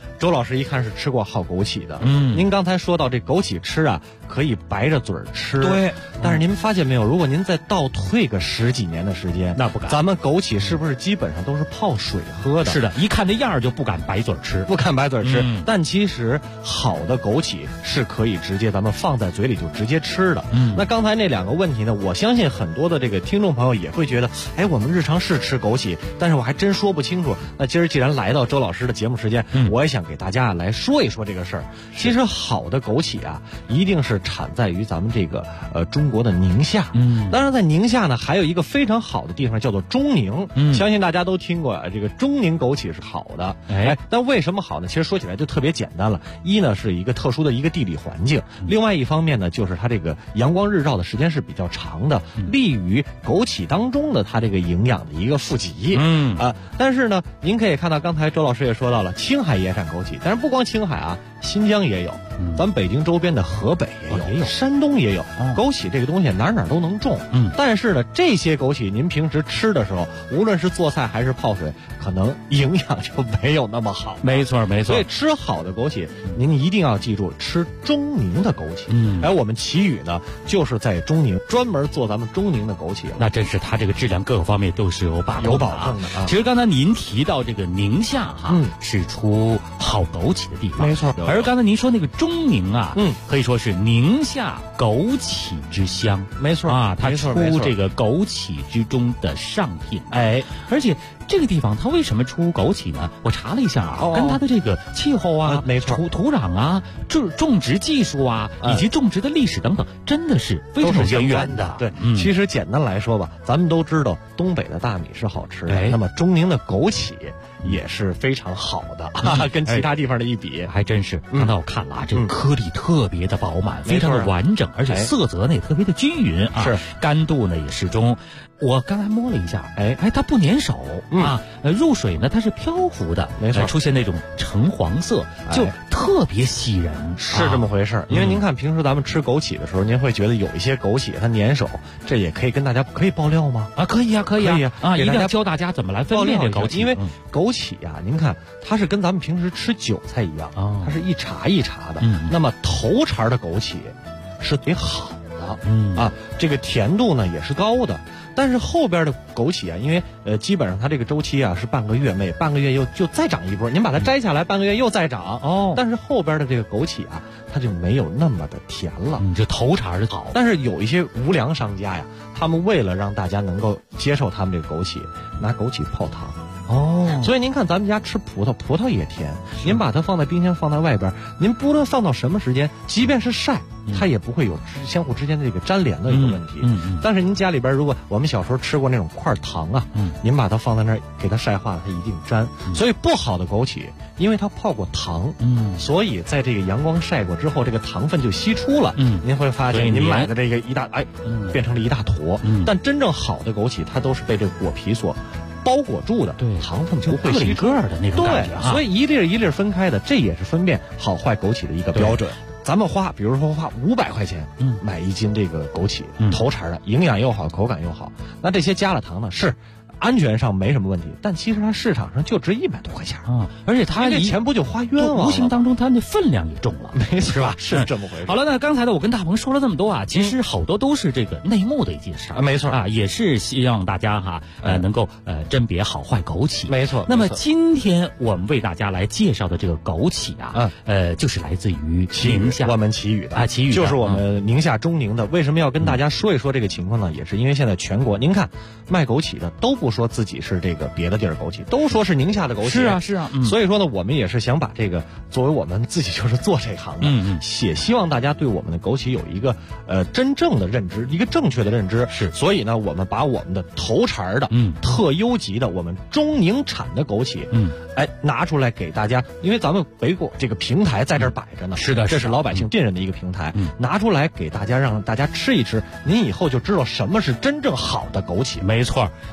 师一看是吃过好枸杞的。您刚才说到这枸杞吃啊，可以白着嘴吃。
对。
但是您发现没有，如果您再倒退个10几年的时间，
那不敢。
咱们枸杞是不是基本上都是泡水喝的？
是的，一看这样就不敢白嘴吃，
不敢白嘴吃。但其实好的枸杞是可以直接咱们放在嘴里就直接吃的。那刚才那2个问题呢，我相信很多的这个听众朋友也会觉得，哎，我们日常是吃枸杞，但是我还真说不清楚。那今儿既然来到周老师的节目时间，我也想给大家来说一说这个事儿。其实好的枸杞啊，一定是产在于咱们这个中国的宁夏。当然在宁夏呢，还有一个非常好的地方叫做中宁。相信大家都听过这个中宁枸杞是好的。但为什么好呢？其实说起来就特别简单了。一呢是一个特殊的一个地理环境，另外一方面呢就是它这个阳光日照的时间是比较长的，利于枸杞当中的它这个营养的一个富集。但是呢，您可以看到刚才周老师也说到了，青海也产枸杞，但是不光青海啊，新疆也有，咱们北京周边的河北也有，山东也有。枸杞这个东西哪都能种。但是呢，这些枸杞您平时吃的时候，无论是做菜还是泡水，可能营养就没有那么好。
没错。
所以吃好的枸杞，您一定要记住吃中宁的枸杞。而我们奇宇呢，就是在中宁专门做咱们中宁的枸杞。
那真是它这个质量各个方面都是有把握的，
有保证的啊。
其实刚才您提到这个宁夏是出好枸杞的地方，
没错。
而刚才您说那个中宁啊，可以说是宁夏枸杞之乡，
没错
啊，它出这个枸杞之中的上品。而且这个地方它为什么出枸杞呢？我查了一下啊，跟它的这个气候啊、
没错，
土壤啊、种植技术啊，以及种植的历史等等，真的是非常有渊源的。
对，其实简单来说吧，咱们都知道东北的大米是好吃的，那么中宁的枸杞也是非常好的，跟其他地方的一比，
还真是。刚才我看了啊，这个颗粒特别的饱满，非常的完整，而且色泽呢也特别的均匀啊，干度呢也适中。我刚才摸了一下，它不粘手啊，入水呢它是漂浮的，
没错，
出现那种橙黄色，就特别吸人，
是这么回事。因为您看平时咱们吃枸杞的时候，您会觉得有一些枸杞它粘手，这也可以跟大家可以爆料吗？
可以啊，一定要教大家怎么来分辨这枸杞，
因为枸杞啊，您看它是跟咱们平时吃韭菜一样，它是一茬一茬的。那么头茬的枸杞是最好的，这个甜度呢也是高的。但是后边的枸杞啊，因为基本上它这个周期啊是半个月，每半个月又就再长一波，您把它摘下来，半个月又再长。但是后边的这个枸杞啊，它就没有那么的甜了。
这头茬是好，
但是有一些无良商家呀，他们为了让大家能够接受他们这个枸杞，拿枸杞泡汤。所以您看咱们家吃葡萄也甜，您把它放在冰箱放在外边，您不论放到什么时间，即便是晒，它也不会有相互之间的这个粘连的一个问题。但是您家里边如果我们小时候吃过那种块糖啊，您把它放在那儿给它晒化了，它一定粘。所以不好的枸杞，因为它泡过糖，所以在这个阳光晒过之后，这个糖分就析出了。您会发现您买的这个变成了一大坨。但真正好的枸杞，它都是被这个果皮所包裹住的，糖分不会吸
个的那种感觉
所以一粒一粒分开的，这也是分辨好坏枸杞的一个标准。咱们比如说花500块钱，买1斤这个枸杞，头茬的，营养又好，口感又好。那这些加了糖呢，是安全上没什么问题，但其实它市场上就值100多块钱
而且它
这钱不就花冤枉了？
无形当中它那分量也重了，
没错，
是吧？
是这么回事。
好了，那刚才呢，我跟大鹏说了这么多啊，其实好多都是这个内幕的一件事
没错
也是希望大家能够甄别好坏枸杞，
没错。
那么今天我们为大家来介绍的这个枸杞啊，就是来自于宁夏，
我们奇宇的
奇宇
就是我们宁夏中宁的。为什么要跟大家说一说这个情况呢？也是因为现在全国，您看卖枸杞的都不说自己是这个别的地儿枸杞，都说是宁夏的枸杞。
是啊。
所以说呢，我们也是想把这个作为我们自己就是做这行的，也希望大家对我们的枸杞有一个真正的认知，一个正确的认知。所以呢，我们把我们的头茬的特优级的我们中宁产的枸杞，拿出来给大家，因为咱们北果这个平台在这儿摆着呢，
是的，
这是老百姓信任的一个平台，拿出来给大家，让大家吃一吃，您以后就知道什么是真正好的枸杞。
没错，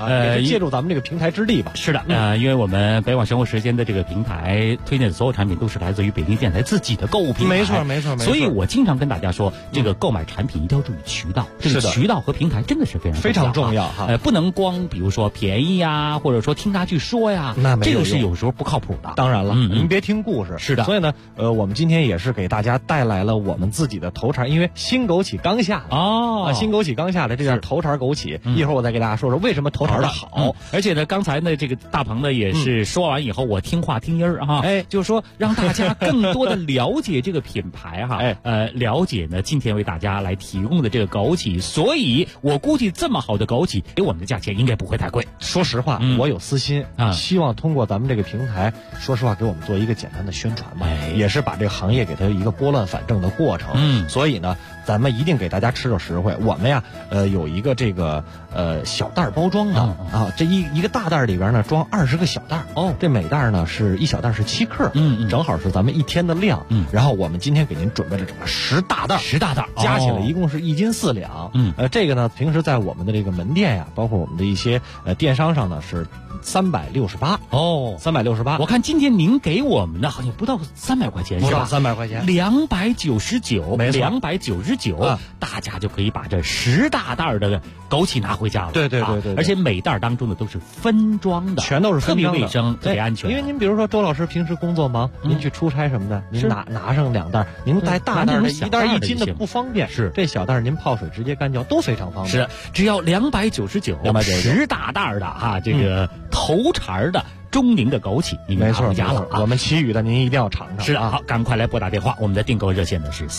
借助咱们这个平台之力吧。
是的，因为我们北广生活时间的这个平台推荐的所有产品都是来自于北京电台自己的购物平台，
没错。
所以我经常跟大家说，这个购买产品一定要注意渠道，这个渠道和平台真的是非常重要哈。不能光比如说便宜呀，或者说听他去说呀，这个是有时候不靠谱的。
当然了，您别听故事。
是的，
所以呢，我们今天也是给大家带来了我们自己的头茬，因为新枸杞刚下新枸杞刚下的这叫头茬枸杞，一会儿我再给大家说说为什么头茬的好。
而且呢，刚才呢这个大鹏呢也是说完以后，我听话听音儿哈，就是说让大家更多的了解这个品牌哈，了解呢今天为大家来提供的这个枸杞，所以我估计这么好的枸杞给我们的价钱应该不会太贵。
说实话，我有私心希望通过咱们这个平台，说实话给我们做一个简单的宣传吧，也是把这个行业给它一个拨乱反正的过程。所以呢，咱们一定给大家吃着实惠。我们呀，有一个这个小袋包装的这一个大袋里边呢装20个小袋这每袋呢是1小袋是7克，正好是咱们1天的量。然后我们今天给您准备了整个10大袋，加起来一共是1斤4两。这个呢，平时在我们的这个门店呀，包括我们的一些电商上呢是368 368。
我看今天您给我们的好像不到300块钱，
不到300块钱
，299，
没错
299，大家就可以把这10大袋的枸杞拿回家了。
对，
而且每袋当中的都是分装的，
全都是分装的，
特别卫生，特别安全。
因为您比如说周老师平时工作忙，您去出差什么的，您拿上2袋，您带大袋的1袋1斤的不方便，
是
这小袋您泡水直接干嚼都非常方便。
是，只要299，10大袋的这个头茬的中宁的枸杞，你们拿回家了。
我们其余的您一定要尝尝。
是的，好，赶快来拨打电话，我们的订购热线呢是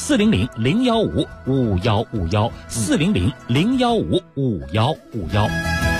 400-015-5151，400-015-5151。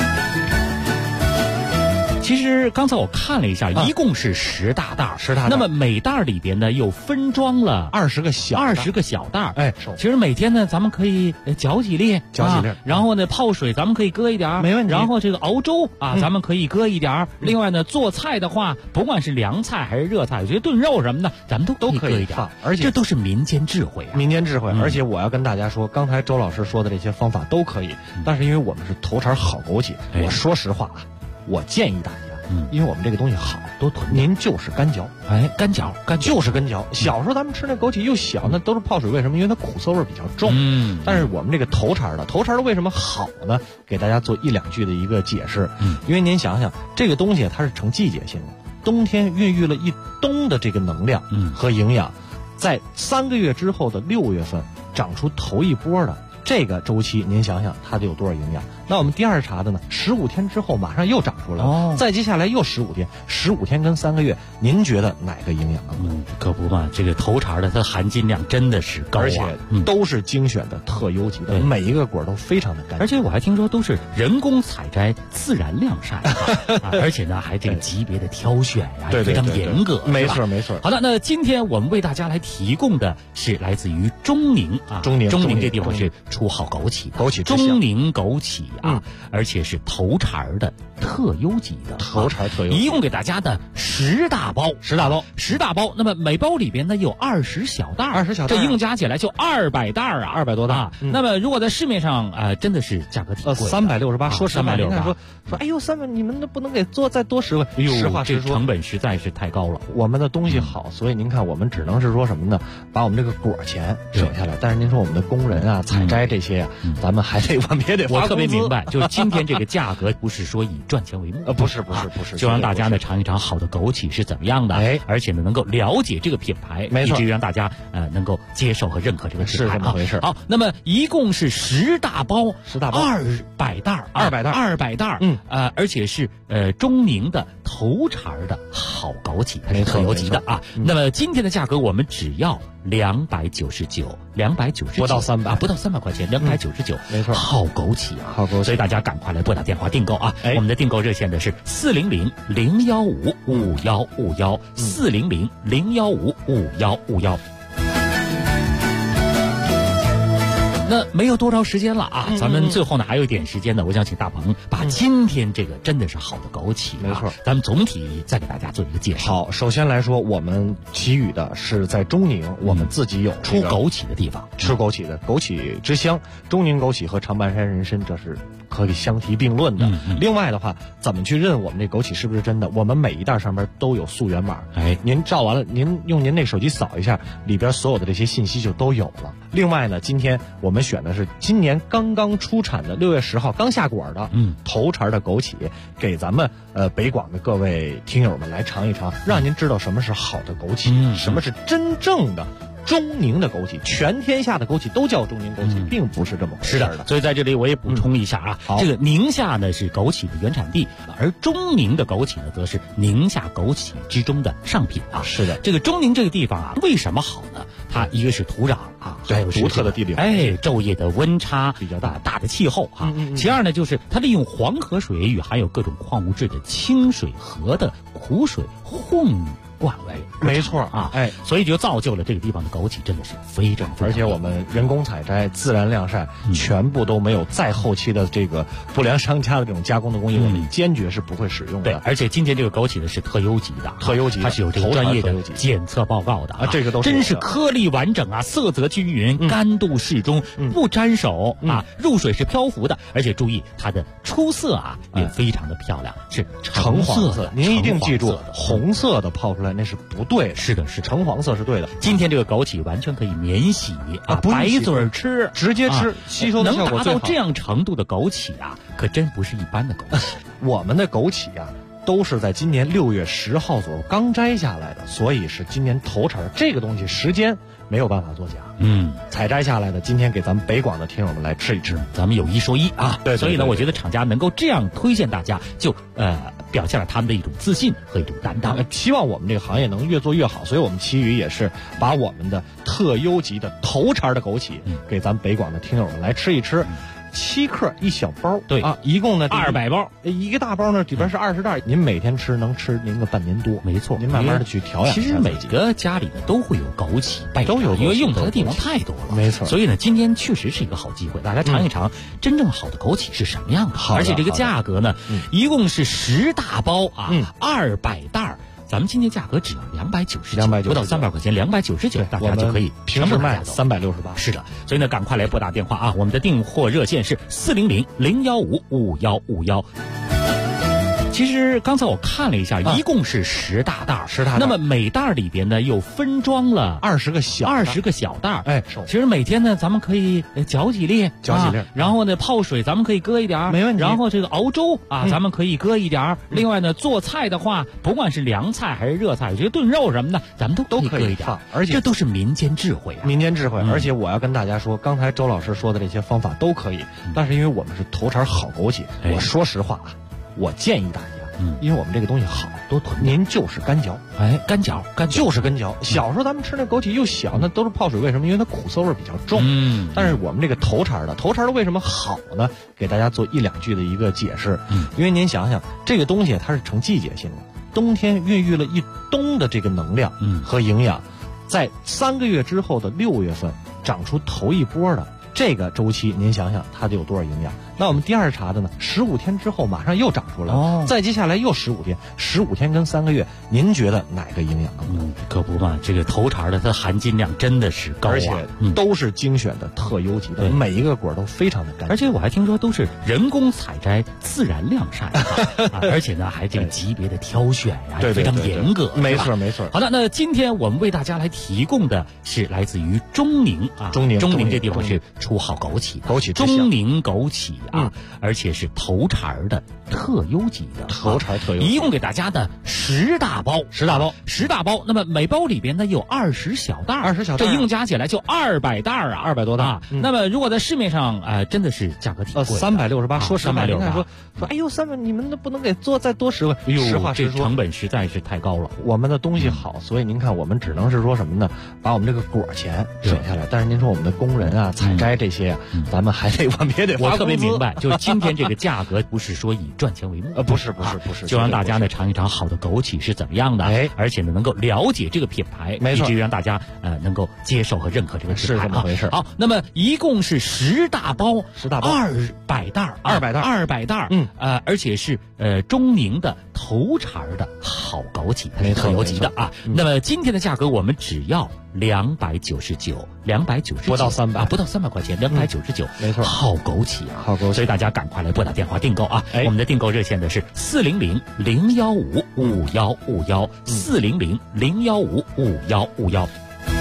其实刚才我看了一下，一共是10大袋，10大袋。那么每袋里边呢又分装了
20个小
袋。其实每天呢咱们可以搅几粒，然后呢泡水咱们可以搁一点，
没问题。
然后这个熬粥咱们可以搁一点。另外呢做菜的话，不管是凉菜还是热菜，我觉得炖肉什么的咱们都可以搁一点。
而且
这都是民间智慧啊，
而且我要跟大家说，刚才周老师说的这些方法都可以，但是因为我们是头茬好枸杞，我说实话我建议大家，因为我们这个东西好，
多囤，
您就是干嚼，
干嚼
就是干嚼。小时候咱们吃那枸杞又小，那都是泡水，为什么？因为它苦涩味比较重。但是我们这个头茬的为什么好呢？给大家做1-2句的一个解释。因为您想想，这个东西它是成季节性的，冬天孕育了一冬的这个能量和营养，在3个月之后的6月份长出头一波的这个周期，您想想它得有多少营养？那我们第二茬的呢，15天之后马上又长出来了，再接下来又15天，15天跟3个月，您觉得哪个营养更多？
可不嘛，这个头茬的它含金量真的是高，
而且都是精选的特优级的，每一个果都非常的干净。
而且我还听说都是人工采摘、自然晾晒，而且呢还这个级别的挑选呀，非常严格。
没错。
好的，那今天我们为大家来提供的是来自于中宁中宁这地方是出好枸杞的，中宁枸杞而且是头茬的特优级的，一共给大家的10大包，那么每包里边呢有20小袋，这一共加起来就200袋
，200多袋。
那么如果在市面上真的是价格挺贵
，368，说实话，
368，
说哎呦300，你们都不能给再多10块，实话实说，
成本实在是太高了。
我们的东西好，所以您看我们只能是说什么呢？把我们这个果钱省下来，但是您说我们的工人啊、采摘这些咱们还得我们也得发工资。
我特别明白，就是今天这个价格不是说以赚钱为目，
不是，
就让大家呢尝一尝好的枸杞是怎么样的，而且呢能够了解这个品牌，以至于让大家能够接受和认可这个品牌，
是这么回事。
好，那么一共是10大包，200袋，200袋，而且是中宁的头茬的好枸杞，它是特优级的啊。那么今天的价格我们只要299，不到300块钱，299，
没错，
好枸杞啊，所以大家赶快来拨打电话订购啊！我们的订购热线的是400-015-5151，400-015-5151。那没有多长时间了啊，咱们最后呢还有一点时间呢，我想请大鹏把今天这个真的是好的枸杞，
没错，
咱们总体再给大家做一个介绍。
好，首先来说，我们祈雨的是在中宁，我们自己有
出枸杞的地方，
吃枸杞的枸杞之乡，中宁枸杞和长白山人参，这是可以相提并论的。另外的话，怎么去认我们这枸杞是不是真的？我们每一袋上面都有溯源码，您照完了，您用您那手机扫一下，里边所有的这些信息就都有了。另外呢，今天我们选的是今年刚刚出产的6月10号刚下果的头茬的枸杞，给咱们北广的各位听友们来尝一尝，让您知道什么是好的枸杞，什么是真正的中宁的枸杞。全天下的枸杞都叫中宁枸杞，并不是这么回事的。
所以在这里我也补充一下啊，这个宁夏呢是枸杞的原产地，而中宁的枸杞呢则是宁夏枸杞之中的上品啊。
是的，
这个中宁这个地方啊，为什么好呢？它一个是土壤啊，还有
独特的地理，
昼夜的温差比较大的气候啊。其二呢，就是它利用黄河水与含有各种矿物质的清水河的苦水混灌为，
没错
啊，所以就造就了这个地方的枸杞真的是非常，
而且我们人工采摘、自然晾晒，全部都没有再后期的这个不良商家的这种加工的工艺，我们坚决是不会使用的。
对，而且今天这个枸杞呢是特优级的，它是有这个专业的检测报告的啊，
这个都是
真是颗粒完整啊，色泽均匀，干度适中，不沾手啊，入水是漂浮的，而且注意它的出色啊也非常的漂亮，是橙黄色。
您一定记住，红色的泡出来那是不对的，
是的，
橙黄色是对的。
今天这个枸杞完全可以免洗啊，白嘴吃，
直接吃，吸收的效果最好。
能达到这样程度的枸杞啊，可真不是一般的枸杞。
我们的枸杞啊，都是在今年6月10号左右刚摘下来的，所以是今年头茬。这个东西时间没有办法作假，采摘下来的，今天给咱们北广的听友们来吃一吃，
咱们有一说一啊。
对，
所以呢，我觉得厂家能够这样推荐大家，就表现了他们的一种自信和一种担当。
希望我们这个行业能越做越好，所以我们奇宇也是把我们的特优级的头茬的枸杞给咱们北广的听友们来吃一吃。7克一小包，
对
啊，一共呢
200包，
一个大包呢里边是20袋，您每天吃能吃您个半年多，
没错。
您慢慢的去调养。
其实每个家里呢都会有枸杞，
都有，
因为用它的地方太多了，
没错。
所以呢，今天确实是一个好机会，大家尝一尝真正好的枸杞是什么样的。而且这个价格呢，一共是10大包啊，200袋。咱们今天价格只要299，不到300块钱，299，大家就可以
平时卖368。
是的，所以呢，赶快来拨打电话啊！我们的订货热线是400-015-5151。其实刚才我看了一下，一共是10大袋，10大袋。那么每袋里边呢，又分装了
20个小
袋。其实每天呢，咱们可以搅几粒，然后呢，泡水咱们可以搁一点，
没问题。
然后这个熬粥啊，咱们可以搁一点。另外呢，做菜的话，不管是凉菜还是热菜，这个炖肉什么的，咱们都可以搁一点。
而且
这都是民间智慧啊，
而且我要跟大家说，刚才周老师说的这些方法都可以，但是因为我们是头茬好枸杞，我说实话啊，我建议大家。因为我们这个东西好，多囤，您就是干嚼，
干嚼，
就是干嚼。小时候咱们吃那枸杞又小，那都是泡水，为什么？因为它苦涩味比较重。但是我们这个头茬的为什么好呢？给大家做1-2句的一个解释。因为您想想，这个东西它是成季节性的，冬天孕育了一冬的这个能量和营养，在3个月之后的6月份长出头一波的这个周期，您想想它得有多少营养？那我们第二茬的呢，15天之后马上又长出来了，再接下来又15天，15天跟3个月，您觉得哪个营养更高？
可不嘛，这个头茬的它含金量真的是高啊，
而且都是精选的特优级的，每一个果都非常的干净。
而且我还听说都是人工采摘、自然晾晒，而且呢还这个级别的挑选呀，非常严格。
没错。
好的，那今天我们为大家来提供的是来自于中宁啊，中宁这地方是出好枸杞的，中宁枸杞。而且是头茬的特优级的，一共给大家的10大包，那么每包里边呢有20小袋，这一共加起来就200袋啊
，200多袋。
那么如果在市面上真的是价格挺贵
，368，说实话，您看说，哎呦
，300，
你们都不能给做再多10个，实话实说，
成本实在是太高了。
我们的东西好，所以您看我们只能是说什么呢？把我们这个果钱省下来，但是您说我们的工人啊、采摘这些，咱们还得我们也得发工资。
我特别明白，就是今天这个价格不是说以赚钱为目，
不是，
就让大家呢尝一尝好的枸杞是怎么样的，而且呢能够了解这个品牌，以至于让大家能够接受和认可这个品牌，
是这么回事。
好，那么一共是10大包，200袋，而且是中宁的头茬的好枸杞，它是特优级的啊。那么今天的价格我们只要299，
不到300
不到300块钱，299，
没错，
好枸杞啊，
好枸杞，
所以大家赶快来拨打电话订购啊！我们的订购热线的是400-015-5151，400-015-5151。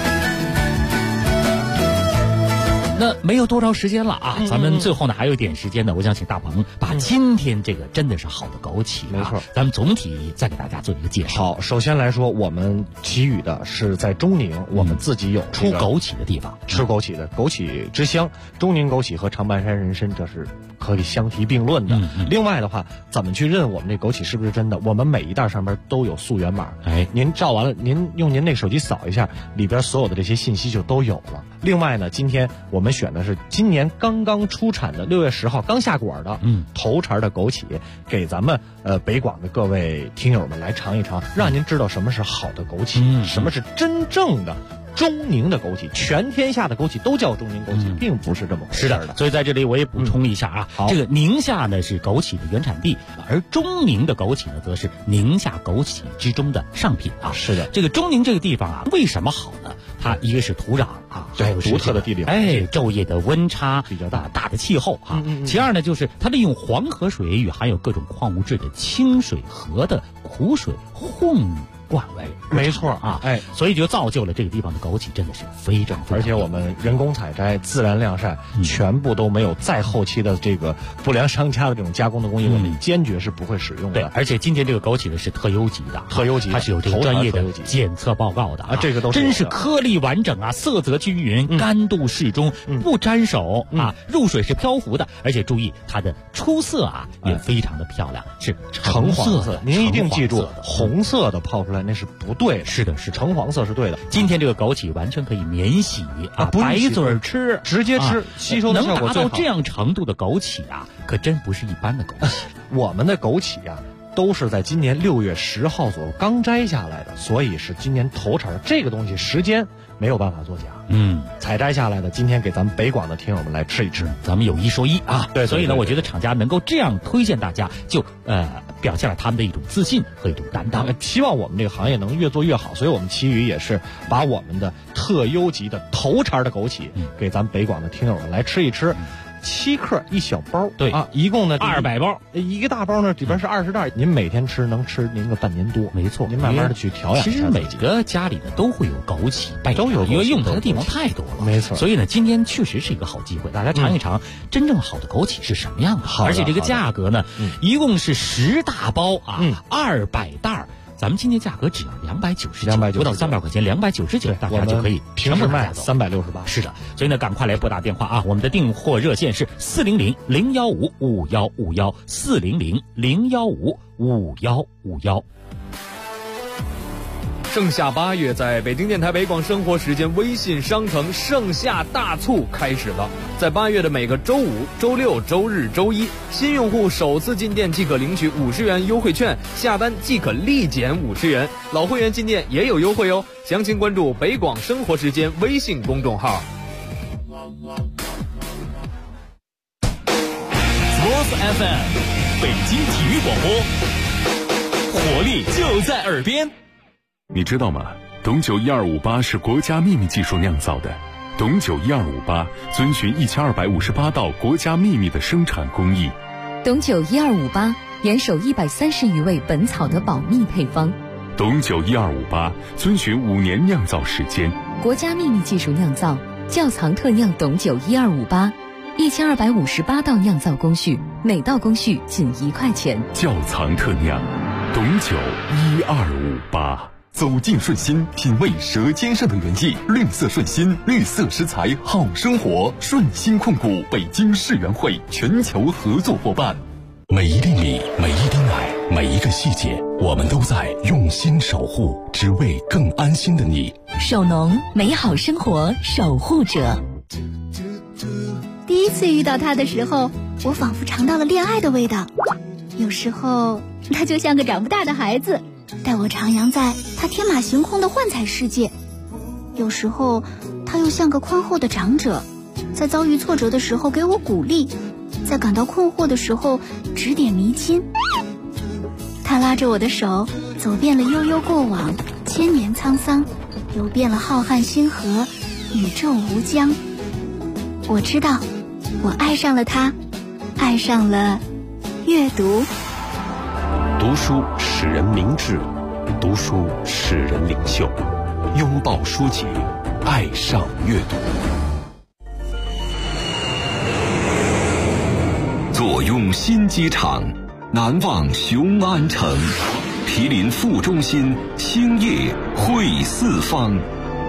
那没有多长时间了啊，咱们最后呢还有一点时间呢，我想请大鹏把今天这个真的是好的枸杞，
没错，
咱们总体再给大家做一个介绍。
好，首先来说，我们给予的是在中宁，我们自己有
出枸杞的地方，
吃枸杞的枸杞之乡，中宁枸杞和长白山人参这是可以相提并论的。另外的话，怎么去认我们这枸杞是不是真的？我们每一袋上面都有溯源码，您照完了，您用您那手机扫一下，里边所有的这些信息就都有了。另外呢，今天我们选的是今年刚刚出产的6月10号刚下果的头茬的枸杞，给咱们北广的各位听友们来尝一尝，让您知道什么是好的枸杞，什么是真正的中宁的枸杞。全天下的枸杞都叫中宁枸杞，并不是这么回事的。
所以在这里我也补充一下啊，这个宁夏呢是枸杞的原产地，而中宁的枸杞呢则是宁夏枸杞之中的上品啊。
是的，
这个中宁这个地方啊，为什么好呢？它一个是土壤啊，
对，独特的地理环境，
昼夜的温差比较大的气候啊。其二呢，就是它利用黄河水与含有各种矿物质的清水河的苦水混灌为，
没错
啊，所以就造就了这个地方的枸杞真的是非常，
而且我们人工采摘、自然晾晒，全部都没有再后期的这个不良商家的这种加工的工艺，我们坚决是不会使用的。
对，而且今天这个枸杞呢是特优级的，它是有这个专业的检测报告的啊，
这个都是
真是颗粒完整啊，色泽均匀，干度适中，不沾手啊，入水是漂浮的，而且注意它的出色啊也非常的漂亮，是橙黄色。
您一定记住，红色的泡出来那是不对的，
是的，
橙黄色是对的。
今天这个枸杞完全可以免洗啊，白嘴吃，
直接吃，吸收的效果最好。
能达到这样程度的枸杞啊，可真不是一般的枸杞。
我们的枸杞啊，都是在今年6月10号左右刚摘下来的，所以是今年头茬。这个东西时间没有办法作假，采摘下来的，今天给咱们北广的听友们来吃一吃，
咱们有一说一啊。
对，
所以呢，我觉得厂家能够这样推荐大家，就表现了他们的一种自信和一种担当。
希望我们这个行业能越做越好，所以我们奇宇也是把我们的特优级的头茬的枸杞给咱们北广的听友们来吃一吃。7克一小包，
对
啊，一共呢
200包，
一个大包呢里边是20袋，您每天吃能吃您个半年多，
没错，
您慢慢的去调养。
其实每个家里呢都会有枸杞，
都有，
因为用它的地方太多了，
没错。
所以呢，今天确实是一个好机会，大家尝一尝真正好的枸杞是什么样的。而且这个价格呢，一共是10大包啊，200袋。咱们今天价格只要299，不到300块钱，299，大家就可以
平时卖368。
是的，所以呢，赶快来拨打电话啊！我们的订货热线是400-015-5151，400-015-5151。
盛夏8月，在北京电台北广生活时间微信商城盛夏大促开始了。在8月的每个周五、周六、周日、周一，新用户首次进店即可领取50元优惠券，下单即可立减50元。老会员进店也有优惠哦，详情关注北广生活时间微信公众号。
Sports FM， 北京体育广播，活力就在耳边。
你知道吗？董酒1258是国家秘密技术酿造的。董酒1258遵循1258道国家秘密的生产工艺。
董酒1258严守130余味本草的保密配方。
董酒1258遵循5年酿造时间。
国家秘密技术酿造，窖藏特酿董酒1258，1258道酿造工序，每道工序仅1块钱。
窖藏特酿，董酒1258。
走进顺心，品味舌尖上的原意，绿色顺心，绿色食材好生活。顺心控股北京世园会全球合作伙伴。
每一粒米，每一滴奶，每一个细节，我们都在用心守护，只为更安心的你。
守农，美好生活守护者。
第一次遇到他的时候，我仿佛尝到了恋爱的味道。有时候他就像个长不大的孩子，带我徜徉在他天马行空的幻彩世界。有时候他又像个宽厚的长者，在遭遇挫折的时候给我鼓励，在感到困惑的时候指点迷津。 他拉着我的手，走遍了悠悠过往，千年沧桑，游遍了浩瀚星河，宇宙无疆。我知道，我爱上了他，爱上了阅读。
读书使人明智，读书使人领袖。拥抱书籍，爱上阅读。
坐拥新机场，难忘雄安城。毗邻副中心，兴业汇四方。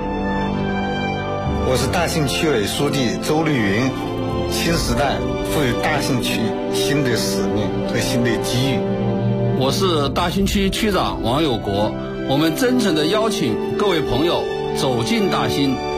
我是大兴区委书记周绿云。新时代赋予大兴区新的使命和新的机遇。
我是大兴区区长王有国。我们真诚地邀请各位朋友走进大兴，